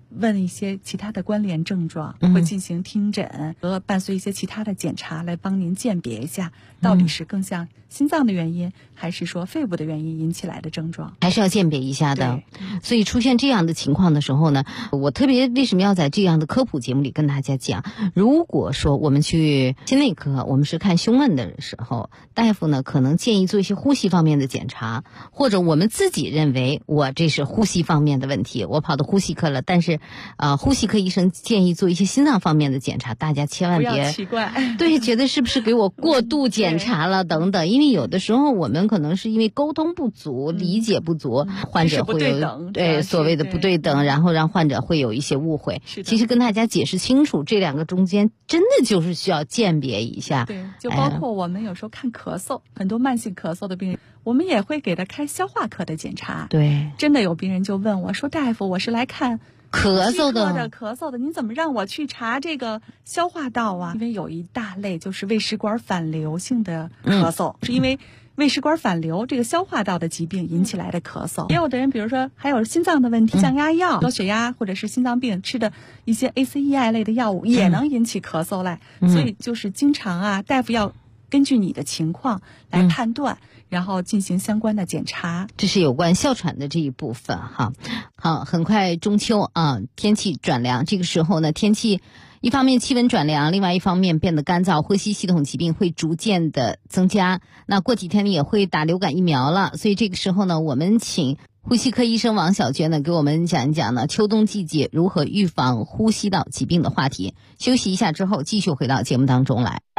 Speaker 12: 问一些其他的关联症状，会进行听诊和伴随一些其他的检查，来帮您鉴别一下到底是更像心脏的原因，还是说肺部的原因引起来的症状，
Speaker 13: 还是要鉴别一下的。所以出现这样的情况的时候呢，我特别为什么要在这样的科普节目里跟大家讲，如果说我们去心内科，我们是看胸闷的时候，大夫呢可能建议做一些呼吸方面的检查，或者我们自己认为我这是呼吸方面的问题，我跑到呼吸科了，但是呼吸科医生建议做一些心脏方面的检查，大家千万别
Speaker 12: 不要奇怪，
Speaker 13: 对，觉得是不是给我过度检查了等等，因为有的时候我们可能是因为沟通不足、理解不足，患者会有对所谓的不对等，然后让患者会有一些误会。其实跟大家解释清楚，这两个中间真的就是需要鉴别一下。
Speaker 12: 对，就包括我们有时候看咳嗽，很多慢性咳嗽的病人，我们也会给他开消化科的检查。
Speaker 13: 对，
Speaker 12: 真的有病人就问我说：“大夫，我是来看
Speaker 13: 咳嗽
Speaker 12: 的，您怎么让我去查这个消化道啊？因为有一大类就是胃食管反流性的咳嗽，是因为胃食管反流这个消化道的疾病引起来的咳嗽。也有的人，比如说还有心脏的问题，降压药、高血压或者是心脏病吃的一些 ACEI 类的药物也能引起咳嗽来。所以就是经常大夫要根据你的情况来判断。然后进行相关的检查，
Speaker 13: 这是有关哮喘的这一部分哈。好，很快中秋啊，天气转凉，这个时候呢，天气一方面气温转凉，另外一方面变得干燥，呼吸系统疾病会逐渐的增加。那过几天呢也会打流感疫苗了，所以这个时候呢，我们请呼吸科医生王小娟呢给我们讲一讲呢秋冬季节如何预防呼吸道疾病的话题。休息一下之后，继续回到节目当中来。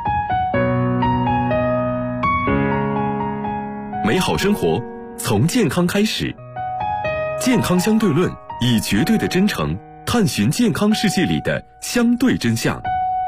Speaker 1: 美好生活从健康开始，健康相对论以绝对的真诚探寻健康世界里的相对真相。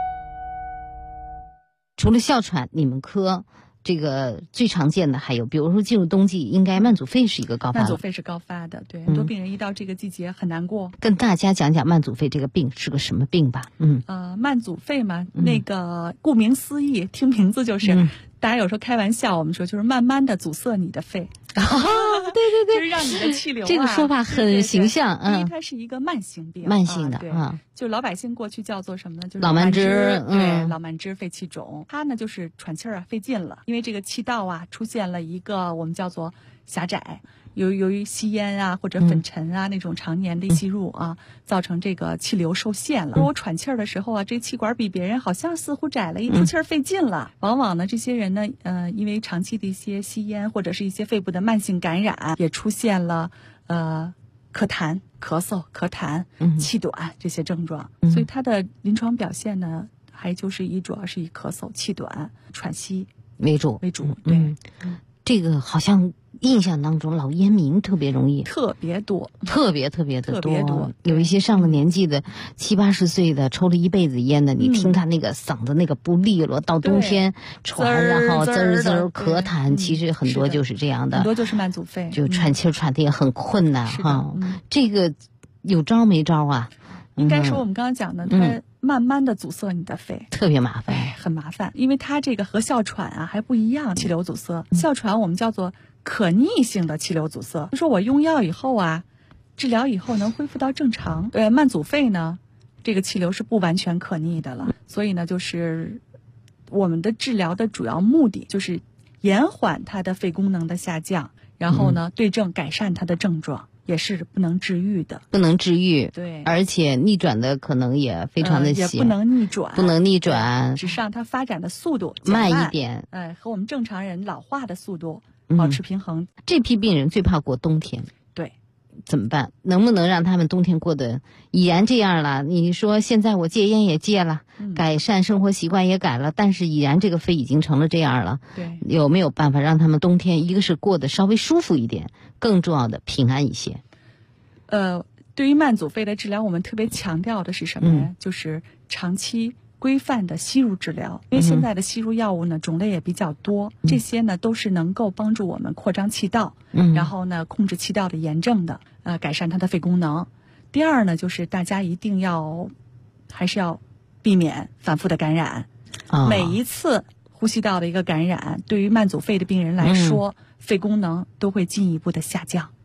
Speaker 13: 除了哮喘，你们科这个最常见的还有，比如说进入冬季，应该慢阻肺是一个高发。
Speaker 12: 慢阻肺是高发的，对，很多病人一到这个季节很难过。
Speaker 13: 跟大家讲讲慢阻肺这个病是个什么病吧。
Speaker 12: 慢阻肺嘛，那个顾名思义，听名字就是。大家有时候开玩笑，我们说就是慢慢的阻塞你的肺，
Speaker 13: 对对对，
Speaker 12: 就是让你的气流
Speaker 13: 这个说法很形象，
Speaker 12: 因为它是一个慢性病，
Speaker 13: 慢性的
Speaker 12: 对，就老百姓过去叫做什么呢？就是
Speaker 13: 老慢支，
Speaker 12: 对，老慢支肺气肿，它呢就是喘气儿费劲了，因为这个气道出现了一个我们叫做狭窄。由于吸烟或者粉尘那种常年的吸入造成这个气流受限了。我喘气儿的时候这气管比别人好像似乎窄了，一出气儿费劲了。往往呢，这些人呢，因为长期的一些吸烟或者是一些肺部的慢性感染，也出现了咳痰、咳嗽、咳痰、气短这些症状。所以它的临床表现呢，还就是主要是以咳嗽、气短、喘息
Speaker 13: 为主。
Speaker 12: 对，
Speaker 13: 这个好像。印象当中，老烟民特别容易，
Speaker 12: 特别多，
Speaker 13: 特别多。有一些上了年纪的70、80岁的，抽了一辈子烟的，你听他那个嗓子那个不利落，到冬天喘，然后滋儿咳痰，其实很多就是这样的，
Speaker 12: 很多就是慢阻肺，
Speaker 13: 就喘气喘的也很困难哈。这个有招没招啊？
Speaker 12: 应该说我们刚刚讲的，它慢慢的阻塞你的肺，
Speaker 13: 特别麻烦，
Speaker 12: 很麻烦，因为它这个和哮喘还不一样，气流阻塞。哮喘我们叫做可逆性的气流阻塞，就说我用药以后治疗以后能恢复到正常。慢阻肺呢，这个气流是不完全可逆的了，所以呢，就是我们的治疗的主要目的就是延缓它的肺功能的下降，然后呢，对症改善它的症状。也是不能治愈的，
Speaker 13: 对，而且逆转的可能也非常的
Speaker 12: 也不能逆转，只是让它发展的速度
Speaker 13: 慢一点，
Speaker 12: 和我们正常人老化的速度保持平衡。
Speaker 13: 这批病人最怕过冬天，
Speaker 12: 对，
Speaker 13: 怎么办？能不能让他们冬天过得已然这样了？你说现在我戒烟也戒了，改善生活习惯也改了，但是已然这个肺已经成了这样了，
Speaker 12: 对，
Speaker 13: 有没有办法让他们冬天一个是过得稍微舒服一点，更重要的平安一些？
Speaker 12: 对于慢阻肺的治疗，我们特别强调的是什么呀？就是长期规范的吸入治疗，因为现在的吸入药物呢种类也比较多，这些呢都是能够帮助我们扩张气道，然后呢控制气道的炎症的，改善它的肺功能。第二呢，就是大家一定还是要避免反复的感染，每一次呼吸道的一个感染，对于慢阻肺的病人来说，肺功能都会进一步的下降。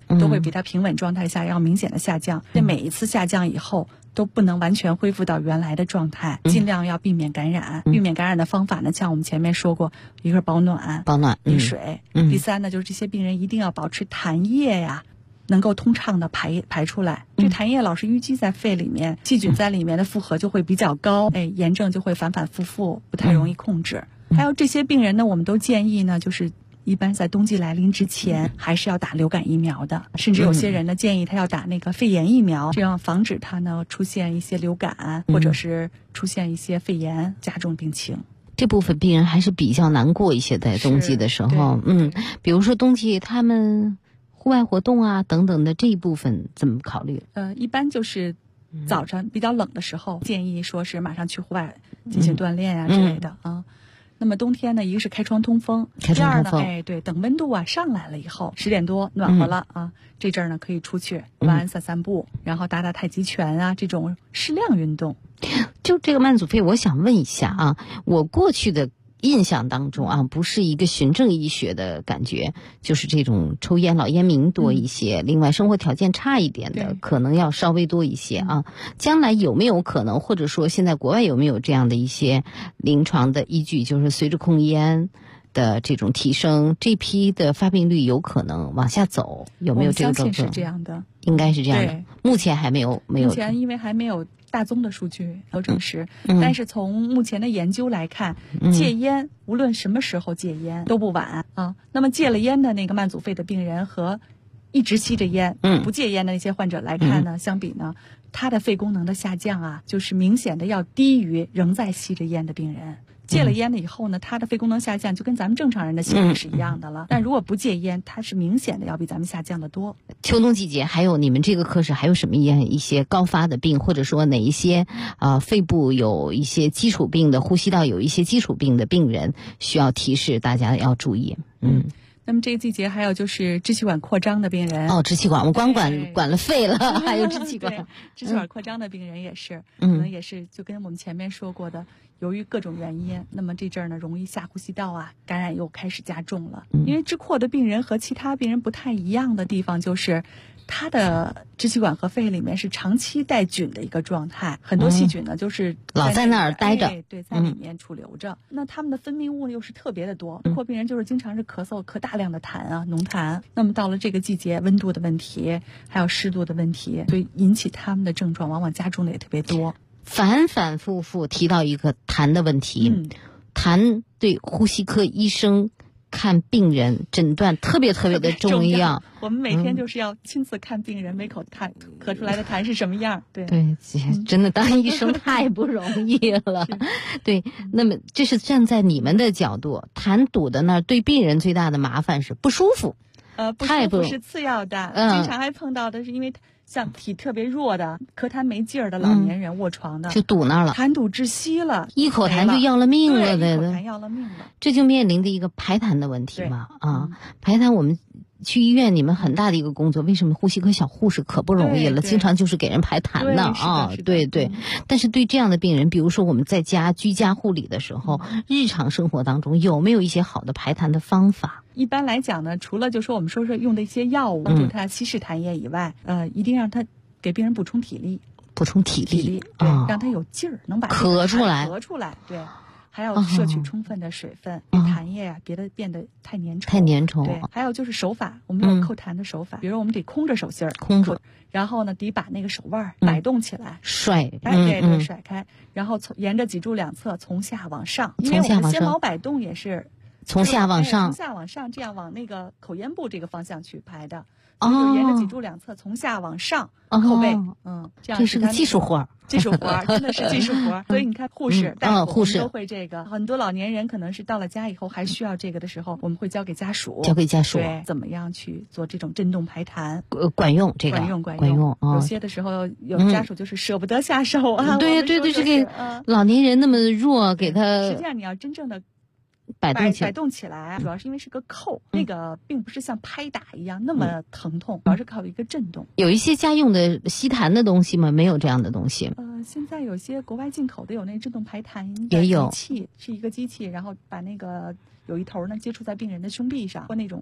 Speaker 12: 都会比它平稳状态下要明显的下降。这每一次下降以后都不能完全恢复到原来的状态，尽量要避免感染。避免感染的方法呢，像我们前面说过，一个是保暖、避水。第三呢，就是这些病人一定要保持痰液呀能够通畅的排出来。这痰液老是淤积在肺里面，细菌在里面的负荷就会比较高，炎症就会反反复复，不太容易控制。还有这些病人呢，我们都建议呢，就是一般在冬季来临之前还是要打流感疫苗的，甚至有些人呢建议他要打那个肺炎疫苗，这样防止他呢出现一些流感或者是出现一些肺炎加重病情。
Speaker 13: 这部分病人还是比较难过一些，在冬季的时候，比如说冬季他们户外活动啊等等的这一部分怎么考虑？
Speaker 12: 一般就是早上比较冷的时候，建议说是马上去户外进行锻炼啊之类的啊。那么冬天呢，一个是开窗通风，第二呢，对，等温度上来了以后，10点多暖和了啊，这阵儿呢可以出去玩散步，然后打打太极拳啊，这种适量运动。
Speaker 13: 就这个慢阻肺，我想问一下啊，我过去的印象当中啊，不是一个循证医学的感觉，就是这种抽烟老烟民多一些，另外生活条件差一点的可能要稍微多一些啊。将来有没有可能，或者说现在国外有没有这样的一些临床的依据，就是随着控烟的这种提升，这批的发病率有可能往下走？有没有这个状况？
Speaker 12: 我相信是这样的，
Speaker 13: 应该是这样的。目前还没有。
Speaker 12: 目前因为还没有大宗的数据都证实，但是从目前的研究来看，戒烟无论什么时候戒烟都不晚啊。那么戒了烟的那个慢阻肺的病人和一直吸着烟不戒烟的那些患者来看呢，相比呢，他的肺功能的下降啊，就是明显的要低于仍在吸着烟的病人。戒了烟了以后呢，他的肺功能下降就跟咱们正常人的心理是一样的了。但如果不戒烟，它是明显的要比咱们下降的多。
Speaker 13: 秋冬季节还有你们这个科室还有什么一些高发的病，或者说哪一些肺部有一些基础病的，呼吸道有一些基础病的病人需要提示大家要注意？
Speaker 12: 那么这个季节还有就是支气管扩张的病人。
Speaker 13: 支气管，我光管了肺了，还有支气管。
Speaker 12: 支气管扩张的病人也是，可能也是就跟我们前面说过的，由于各种原因，那么这阵儿呢容易下呼吸道啊，感染又开始加重了。因为支扩的病人和其他病人不太一样的地方就是，他的支气管和肺里面是长期带菌的一个状态，很多细菌呢就是
Speaker 13: 老在那儿待着，
Speaker 12: 对，在里面储留着。那他们的分泌物又是特别的多，扩病人就是经常是咳嗽，咳大量的痰啊，浓痰。那么到了这个季节，温度的问题，还有湿度的问题，所以引起他们的症状往往加重的也特别多。
Speaker 13: 反反复复提到一个痰的问题，痰对呼吸科医生看病人诊断特别的重要。
Speaker 12: 我们每天就是要亲自看病人每口痰咳出来的痰是什么样。对，
Speaker 13: 真的当医生太不容易了。对，那么这是站在你们的角度，痰堵的那儿对病人最大的麻烦是不舒服。
Speaker 12: 不舒服是次要的，经常还碰到的是因为像体特别弱的咳痰没劲儿的老年人卧床的，
Speaker 13: 就堵那儿了，
Speaker 12: 痰堵窒息了，
Speaker 13: 一口痰就要了命了，
Speaker 12: 对，一口痰要了命了。
Speaker 13: 这就面临的一个排痰的问题嘛。排痰我们去医院，你们很大的一个工作，为什么呼吸科小护士可不容易了，经常就是给人排痰呢啊？对。但是对这样的病人，比如说我们在家居家护理的时候，日常生活当中有没有一些好的排痰的方法？
Speaker 12: 一般来讲呢，除了就说我们说是用的一些药物帮助他稀释痰液以外，一定让他给病人补充体力，对，让他有劲儿，能把
Speaker 13: 咳出
Speaker 12: 来，对。还要摄取充分的水分，痰液啊，别的变得太粘稠。对，还有就是手法，我们有扣痰的手法，比如我们得空着手心儿，然后呢，得把那个手腕摆动起来，
Speaker 13: 甩，
Speaker 12: 对，甩开，然后沿着脊柱两侧从下往上，因为我们纤毛摆动也是
Speaker 13: 从下往上，
Speaker 12: 这样往那个口咽部这个方向去排的。就沿着脊柱两侧从下往上后背，这样
Speaker 13: 是个技术活儿，
Speaker 12: 真的是技术活儿。所以你看护士、大夫都会这个。很多老年人可能是到了家以后还需要这个的时候，我们会交给家属，对，怎么样去做这种震动排痰，
Speaker 13: 管用，这个管用。
Speaker 12: 有些的时候有家属就是舍不得下手啊。
Speaker 13: 对，这个老年人那么弱，给他
Speaker 12: 实际上你要真正的摆动起来，主要是因为是个扣，那个并不是像拍打一样那么疼痛，主要是靠一个震动。
Speaker 13: 有一些家用的吸痰的东西吗？没有这样的东西。
Speaker 12: 现在有些国外进口的有那震动排痰
Speaker 13: 也有
Speaker 12: 机器，是一个机器，然后把那个有一头呢接触在病人的胸壁上，或那种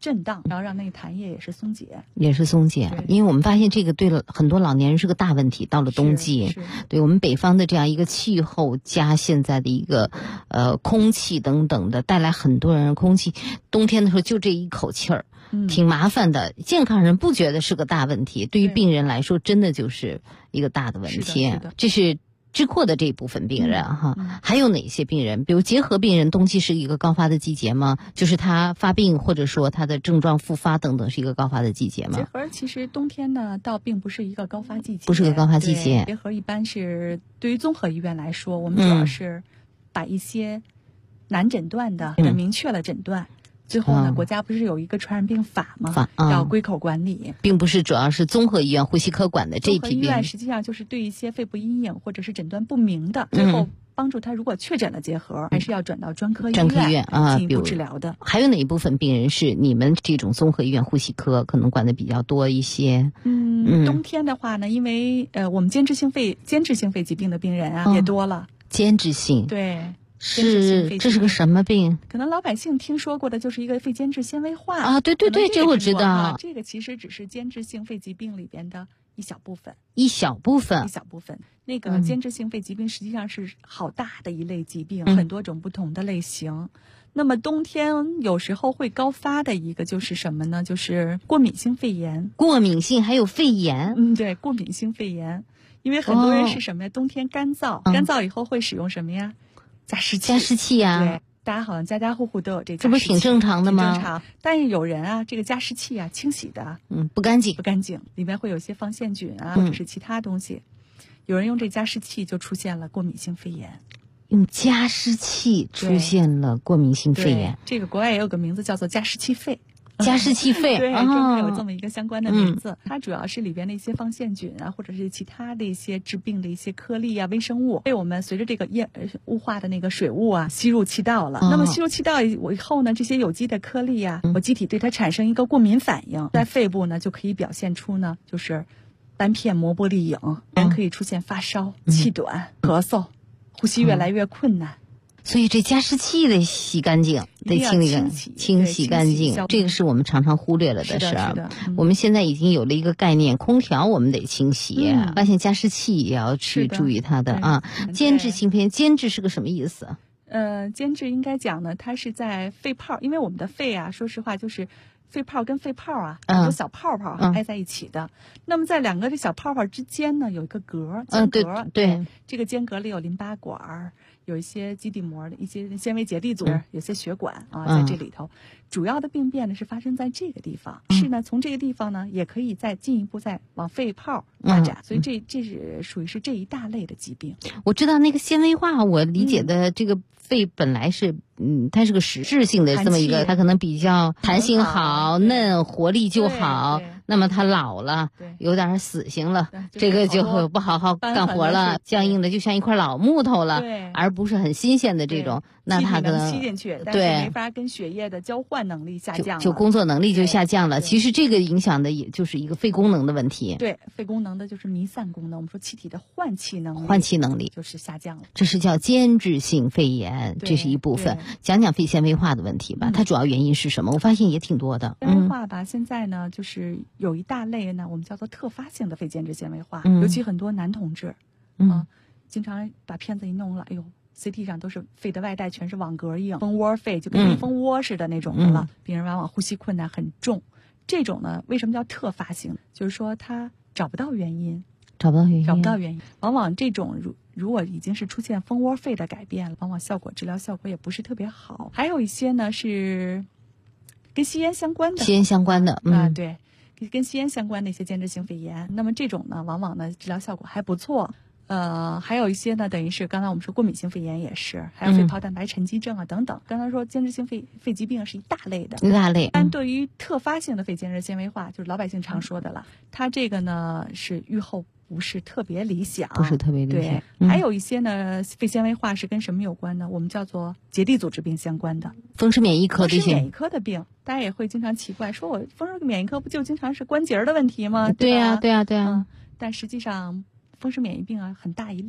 Speaker 12: 震荡，然后让那个痰液也是松解。
Speaker 13: 因为我们发现这个对了很多老年人是个大问题。到了冬季，对我们北方的这样一个气候加现在的一个空气等等的，带来很多人空气冬天的时候就这一口气儿。挺麻烦的，健康人不觉得是个大问题，对于病人来说真的就是一个大的问题。这是治扩的这一部分病人哈。还有哪些病人？比如结核病人，冬季是一个高发的季节吗？就是他发病或者说他的症状复发等等是一个高发的季节吗？
Speaker 12: 结核其实冬天呢倒并不是一个高发季节，
Speaker 13: 不是个高发季节。
Speaker 12: 结核一般是对于综合医院来说，我们主要是把一些难诊断的明确了诊断。最后呢，国家不是有一个传染病法吗？要归口管理，
Speaker 13: 并不是主要是综合医院呼吸科管的这一批病人。
Speaker 12: 综合医院实际上就是对一些肺部阴影或者是诊断不明的，最后帮助他如果确诊了结核，还是要转到专科医院进一步治疗的。
Speaker 13: 还有哪一部分病人是你们这种综合医院呼吸科可能管的比较多一些？
Speaker 12: 冬天的话呢，因为我们间质性肺疾病的病人啊也多了。
Speaker 13: 间质性
Speaker 12: 对。
Speaker 13: 这是个什么病？
Speaker 12: 可能老百姓听说过的就是一个肺间质纤维化
Speaker 13: 啊，对，这我知道。
Speaker 12: 这个其实只是间质性肺疾病里边的一小部分。那个间质性肺疾病实际上是好大的一类疾病，很多种不同的类型。那么冬天有时候会高发的一个就是什么呢？就是过敏性肺炎。
Speaker 13: 过敏性还有肺炎？
Speaker 12: 对，过敏性肺炎，因为很多人是什么呀？冬天干燥，干燥以后会使用什么呀？加湿
Speaker 13: 器呀，
Speaker 12: 对，大家好像家家户户都有这加湿器，
Speaker 13: 这不是挺正常的吗？
Speaker 12: 正常，但是有人啊，这个加湿器啊，清洗的
Speaker 13: 不干净，
Speaker 12: 里面会有些放线菌啊，或者是其他东西。有人用这加湿器就出现了过敏性肺炎。
Speaker 13: 用加湿器出现了过敏性肺炎，
Speaker 12: 这个国外也有个名字叫做加湿器肺。
Speaker 13: 加湿器肺
Speaker 12: 对，专门有这么一个相关的名字。它主要是里边的一些放线菌啊，或者是其他的一些致病的一些颗粒啊、微生物，被我们随着这个雾化的那个水雾啊吸入气道了。那么吸入气道以后呢，这些有机的颗粒啊，机体对它产生一个过敏反应，在肺部呢就可以表现出呢就是单片膜玻璃影，人可以出现发烧、气短、咳嗽、呼吸越来越困难。
Speaker 13: 所以这加湿器得洗干净，得清洗干净，这个是我们常常忽略了的事儿。我们现在已经有了一个概念，空调我们得清洗，发现加湿器也要去注意它的啊。间质性肺炎，间质是个什么意思？
Speaker 12: 间质应该讲呢，它是在肺泡，因为我们的肺啊，说实话就是肺泡跟肺泡啊，很多小泡泡挨在一起的。那么在两个这小泡泡之间呢，有一个隔，间隔。
Speaker 13: 对，
Speaker 12: 这个间隔里有淋巴管，有一些基底膜的一些纤维结缔组，有些血管啊，在这里头。主要的病变呢是发生在这个地方，是呢从这个地方呢也可以再进一步再往肺泡发展，所以这是属于是这一大类的疾病。
Speaker 13: 我知道那个纤维化，我理解的这个肺本来是它是个实质性的这么一个，它可能比较弹性好、嫩、活力就好。那么它老了，有点死性了，这个就不好好干活了，僵硬的就像一块老木头了，而不是很新鲜的这种。那它可能
Speaker 12: 吸进去，但是没法跟血液的交换能力下降了，
Speaker 13: 就工作能力就下降了。其实这个影响的也就是一个肺功能的问题。
Speaker 12: 对，肺功能的就是弥散功能，我们说气体的换气能力就是下降了。
Speaker 13: 这是叫间质性肺炎，这是一部分。讲讲肺纤维化的问题吧，它主要原因是什么？我发现也挺多的。
Speaker 12: 纤维化吧，现在呢就是有一大类呢，我们叫做特发性的肺间质纤维化，尤其很多男同志，经常把片子一弄了，哎呦。CT 上都是肺的外带全是网格硬，蜂窝肺就跟蜜蜂窝似的那种的了，病人往往呼吸困难很重。这种呢，为什么叫特发性？就是说他找不到原因，往往这种如果已经是出现蜂窝肺的改变了，往往治疗效果也不是特别好。还有一些呢是跟吸烟相关的，对，跟吸烟相关的一些间质性肺炎。那么这种呢，往往呢治疗效果还不错。还有一些呢，等于是刚才我们说过敏性肺炎也是，还有肺泡蛋白沉积症啊等等。刚才说间质性肺疾病是一大类的，但对于特发性的肺间质纤维化，就是老百姓常说的了，它这个呢是预后不是特别理想。对，还有一些呢，肺纤维化是跟什么有关呢？我们叫做结缔组织病相关的，
Speaker 13: 风湿免疫科
Speaker 12: 的病，大家也会经常奇怪，说我风湿免疫科不就经常是关节的问题吗？
Speaker 13: 对呀。
Speaker 12: 但实际上。风湿免疫病啊，很大一类，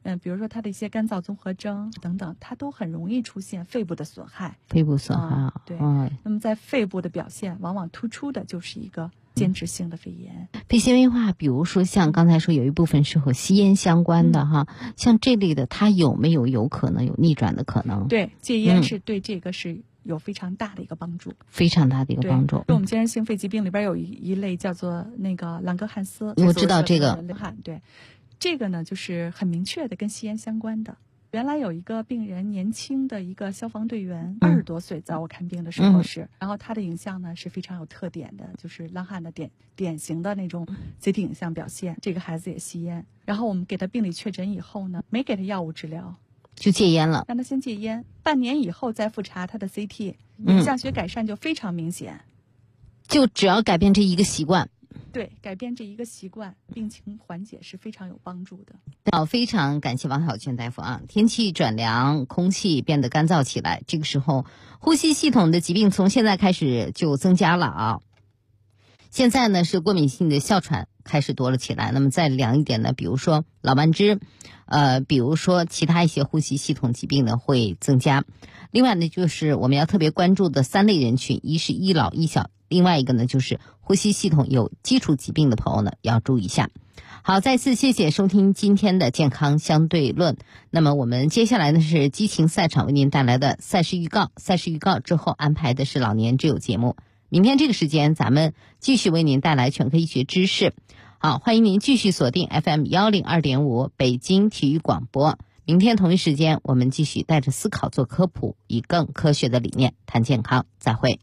Speaker 12: 比如说它的一些干燥综合征等等，它都很容易出现肺部的损害。
Speaker 13: 肺部损害，
Speaker 12: 对。那么在肺部的表现，往往突出的就是一个间质性的肺炎。
Speaker 13: 肺纤维化，比如说像刚才说有一部分是和吸烟相关的哈，像这类的，它有没有可能有逆转的可能？
Speaker 12: 对，戒烟是对这个是有非常大的一个帮助，
Speaker 13: 非常大的一个帮助。
Speaker 12: 我们间质性肺疾病里边有一类叫做那个朗格汉斯，
Speaker 13: 我知道这个。
Speaker 12: 对，这个呢就是很明确的跟吸烟相关的。原来有一个病人，年轻的一个消防队员，20多岁，在我看病的时候是，然后他的影像呢是非常有特点的，就是朗汉的典型的那种 CT 影像表现。这个孩子也吸烟，然后我们给他病理确诊以后呢，没给他药物治疗，
Speaker 13: 就戒烟了，
Speaker 12: 让他先戒烟，半年以后再复查他的 CT， 影像学改善就非常明显。
Speaker 13: 就只要改变这一个习惯。
Speaker 12: 对，改变这一个习惯，病情缓解是非常有帮助的。
Speaker 13: 好，非常感谢王小娟大夫啊！天气转凉，空气变得干燥起来，这个时候呼吸系统的疾病从现在开始就增加了啊。现在呢是过敏性的哮喘开始多了起来，那么再凉一点呢，比如说老慢支，比如说其他一些呼吸系统疾病呢会增加。另外呢就是我们要特别关注的3类人群，一是一老一小，另外一个呢就是呼吸系统有基础疾病的朋友呢要注意一下。好，再次谢谢收听今天的健康相对论。那么我们接下来呢是激情赛场为您带来的赛事预告，赛事预告之后安排的是老年之友节目。明天这个时间咱们继续为您带来全科医学知识。好，欢迎您继续锁定 FM102.5 北京体育广播。明天同一时间我们继续带着思考做科普，以更科学的理念谈健康。再会。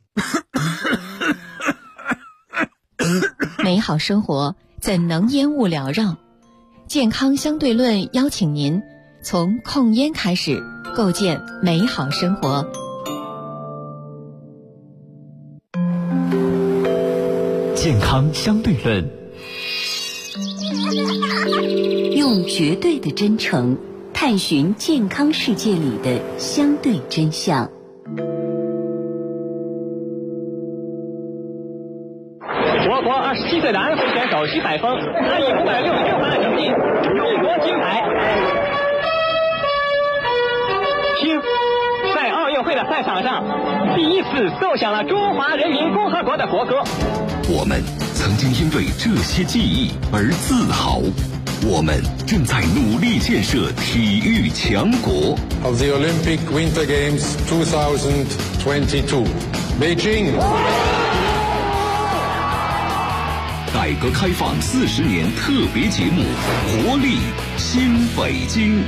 Speaker 9: 美好生活怎能烟雾缭绕？健康相对论邀请您从控烟开始，构建美好生活。
Speaker 10: 健康相对论，
Speaker 14: 用绝对的真诚探寻健康世界里的相对真相。
Speaker 15: 我国27岁的安徽选手徐海峰，他以566分的成绩勇夺金牌。听，在奥运会的赛场上，第一次奏响了中华人民共和国的国歌。
Speaker 1: 我们曾经因为这些记忆而自豪，我们正在努力建设体育强国。
Speaker 16: Of the Olympic Winter Games 2022, Beijing。
Speaker 1: 改革开放40年特别节目，活力新北京。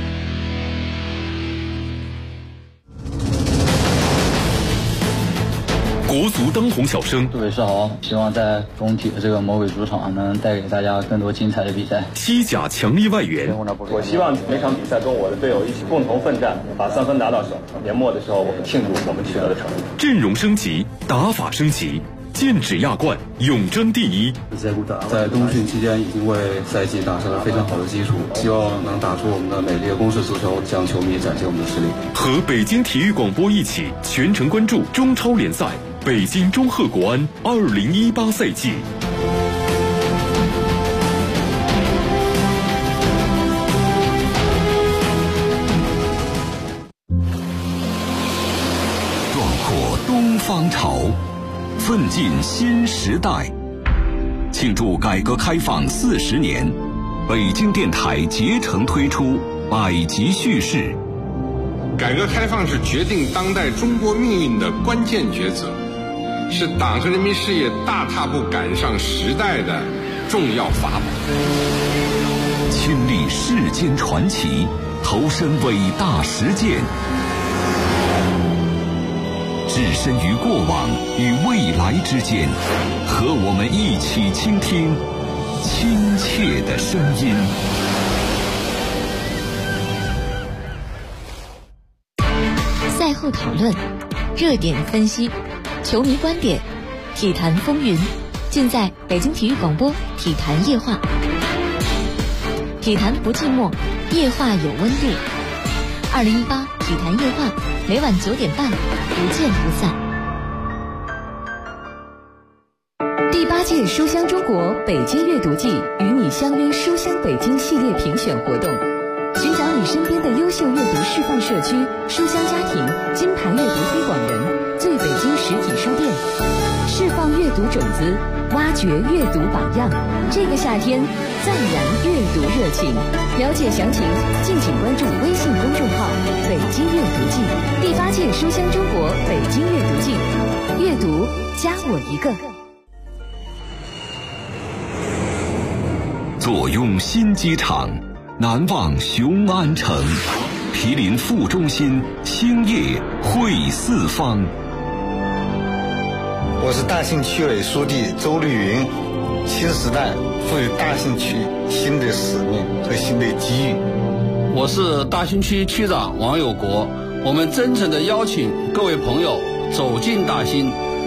Speaker 1: 国足当红小生
Speaker 17: 杜伟世豪，希望在中体的这个魔鬼主场能带给大家更多精彩的比赛。
Speaker 1: 西甲强力外援，
Speaker 18: 我希望每场比赛中我的队友一起共同奋战，把3分拿到手。年末的时候，我们庆祝我们取得的成绩。
Speaker 1: 阵容升级，打法升级，剑指亚冠，永争第一。
Speaker 19: 在冬训期间已经为赛季打下了非常好的基础，希望能打出我们的美丽的攻势足球，向球迷展现我们的实力。
Speaker 1: 和北京体育广播一起全程关注中超联赛北京中赫国安2018赛季。壮阔东方潮，奋进新时代。庆祝改革开放40年，北京电台竭诚推出百集叙事。
Speaker 20: 改革开放是决定当代中国命运的关键抉择，是党和人民事业大踏步赶上时代的重要法宝。
Speaker 1: 亲历世间传奇，投身伟大实践，置身于过往与未来之间，和我们一起倾听亲切的声音。
Speaker 9: 赛后讨论，热点分析，球迷观点，体坛风云，尽在北京体育广播体坛夜话。体坛不寂寞，夜话有温度。2018体坛夜话，每晚9点半，不见不散。第8届书香中国北京阅读季与你相约书香北京系列评选活动，寻找你身边的优秀阅读示范社区、书香家庭、金牌阅读推广人、最北京实体书店，释放阅读种子，挖掘阅读榜样。这个夏天，赞燃阅读热情。了解详情，敬请关注微信公众号“北京阅读季”，第8届书香中国北京阅读季，阅读加我一个。
Speaker 1: 坐拥新机场，难忘雄安城，毗邻副中心，兴业汇四方。
Speaker 21: 我是大兴区委书记周绿云。新时代赋予大兴区新的使命和新的机遇。
Speaker 22: 我是大兴区区长王有国。我们真诚地邀请各位朋友走进大兴，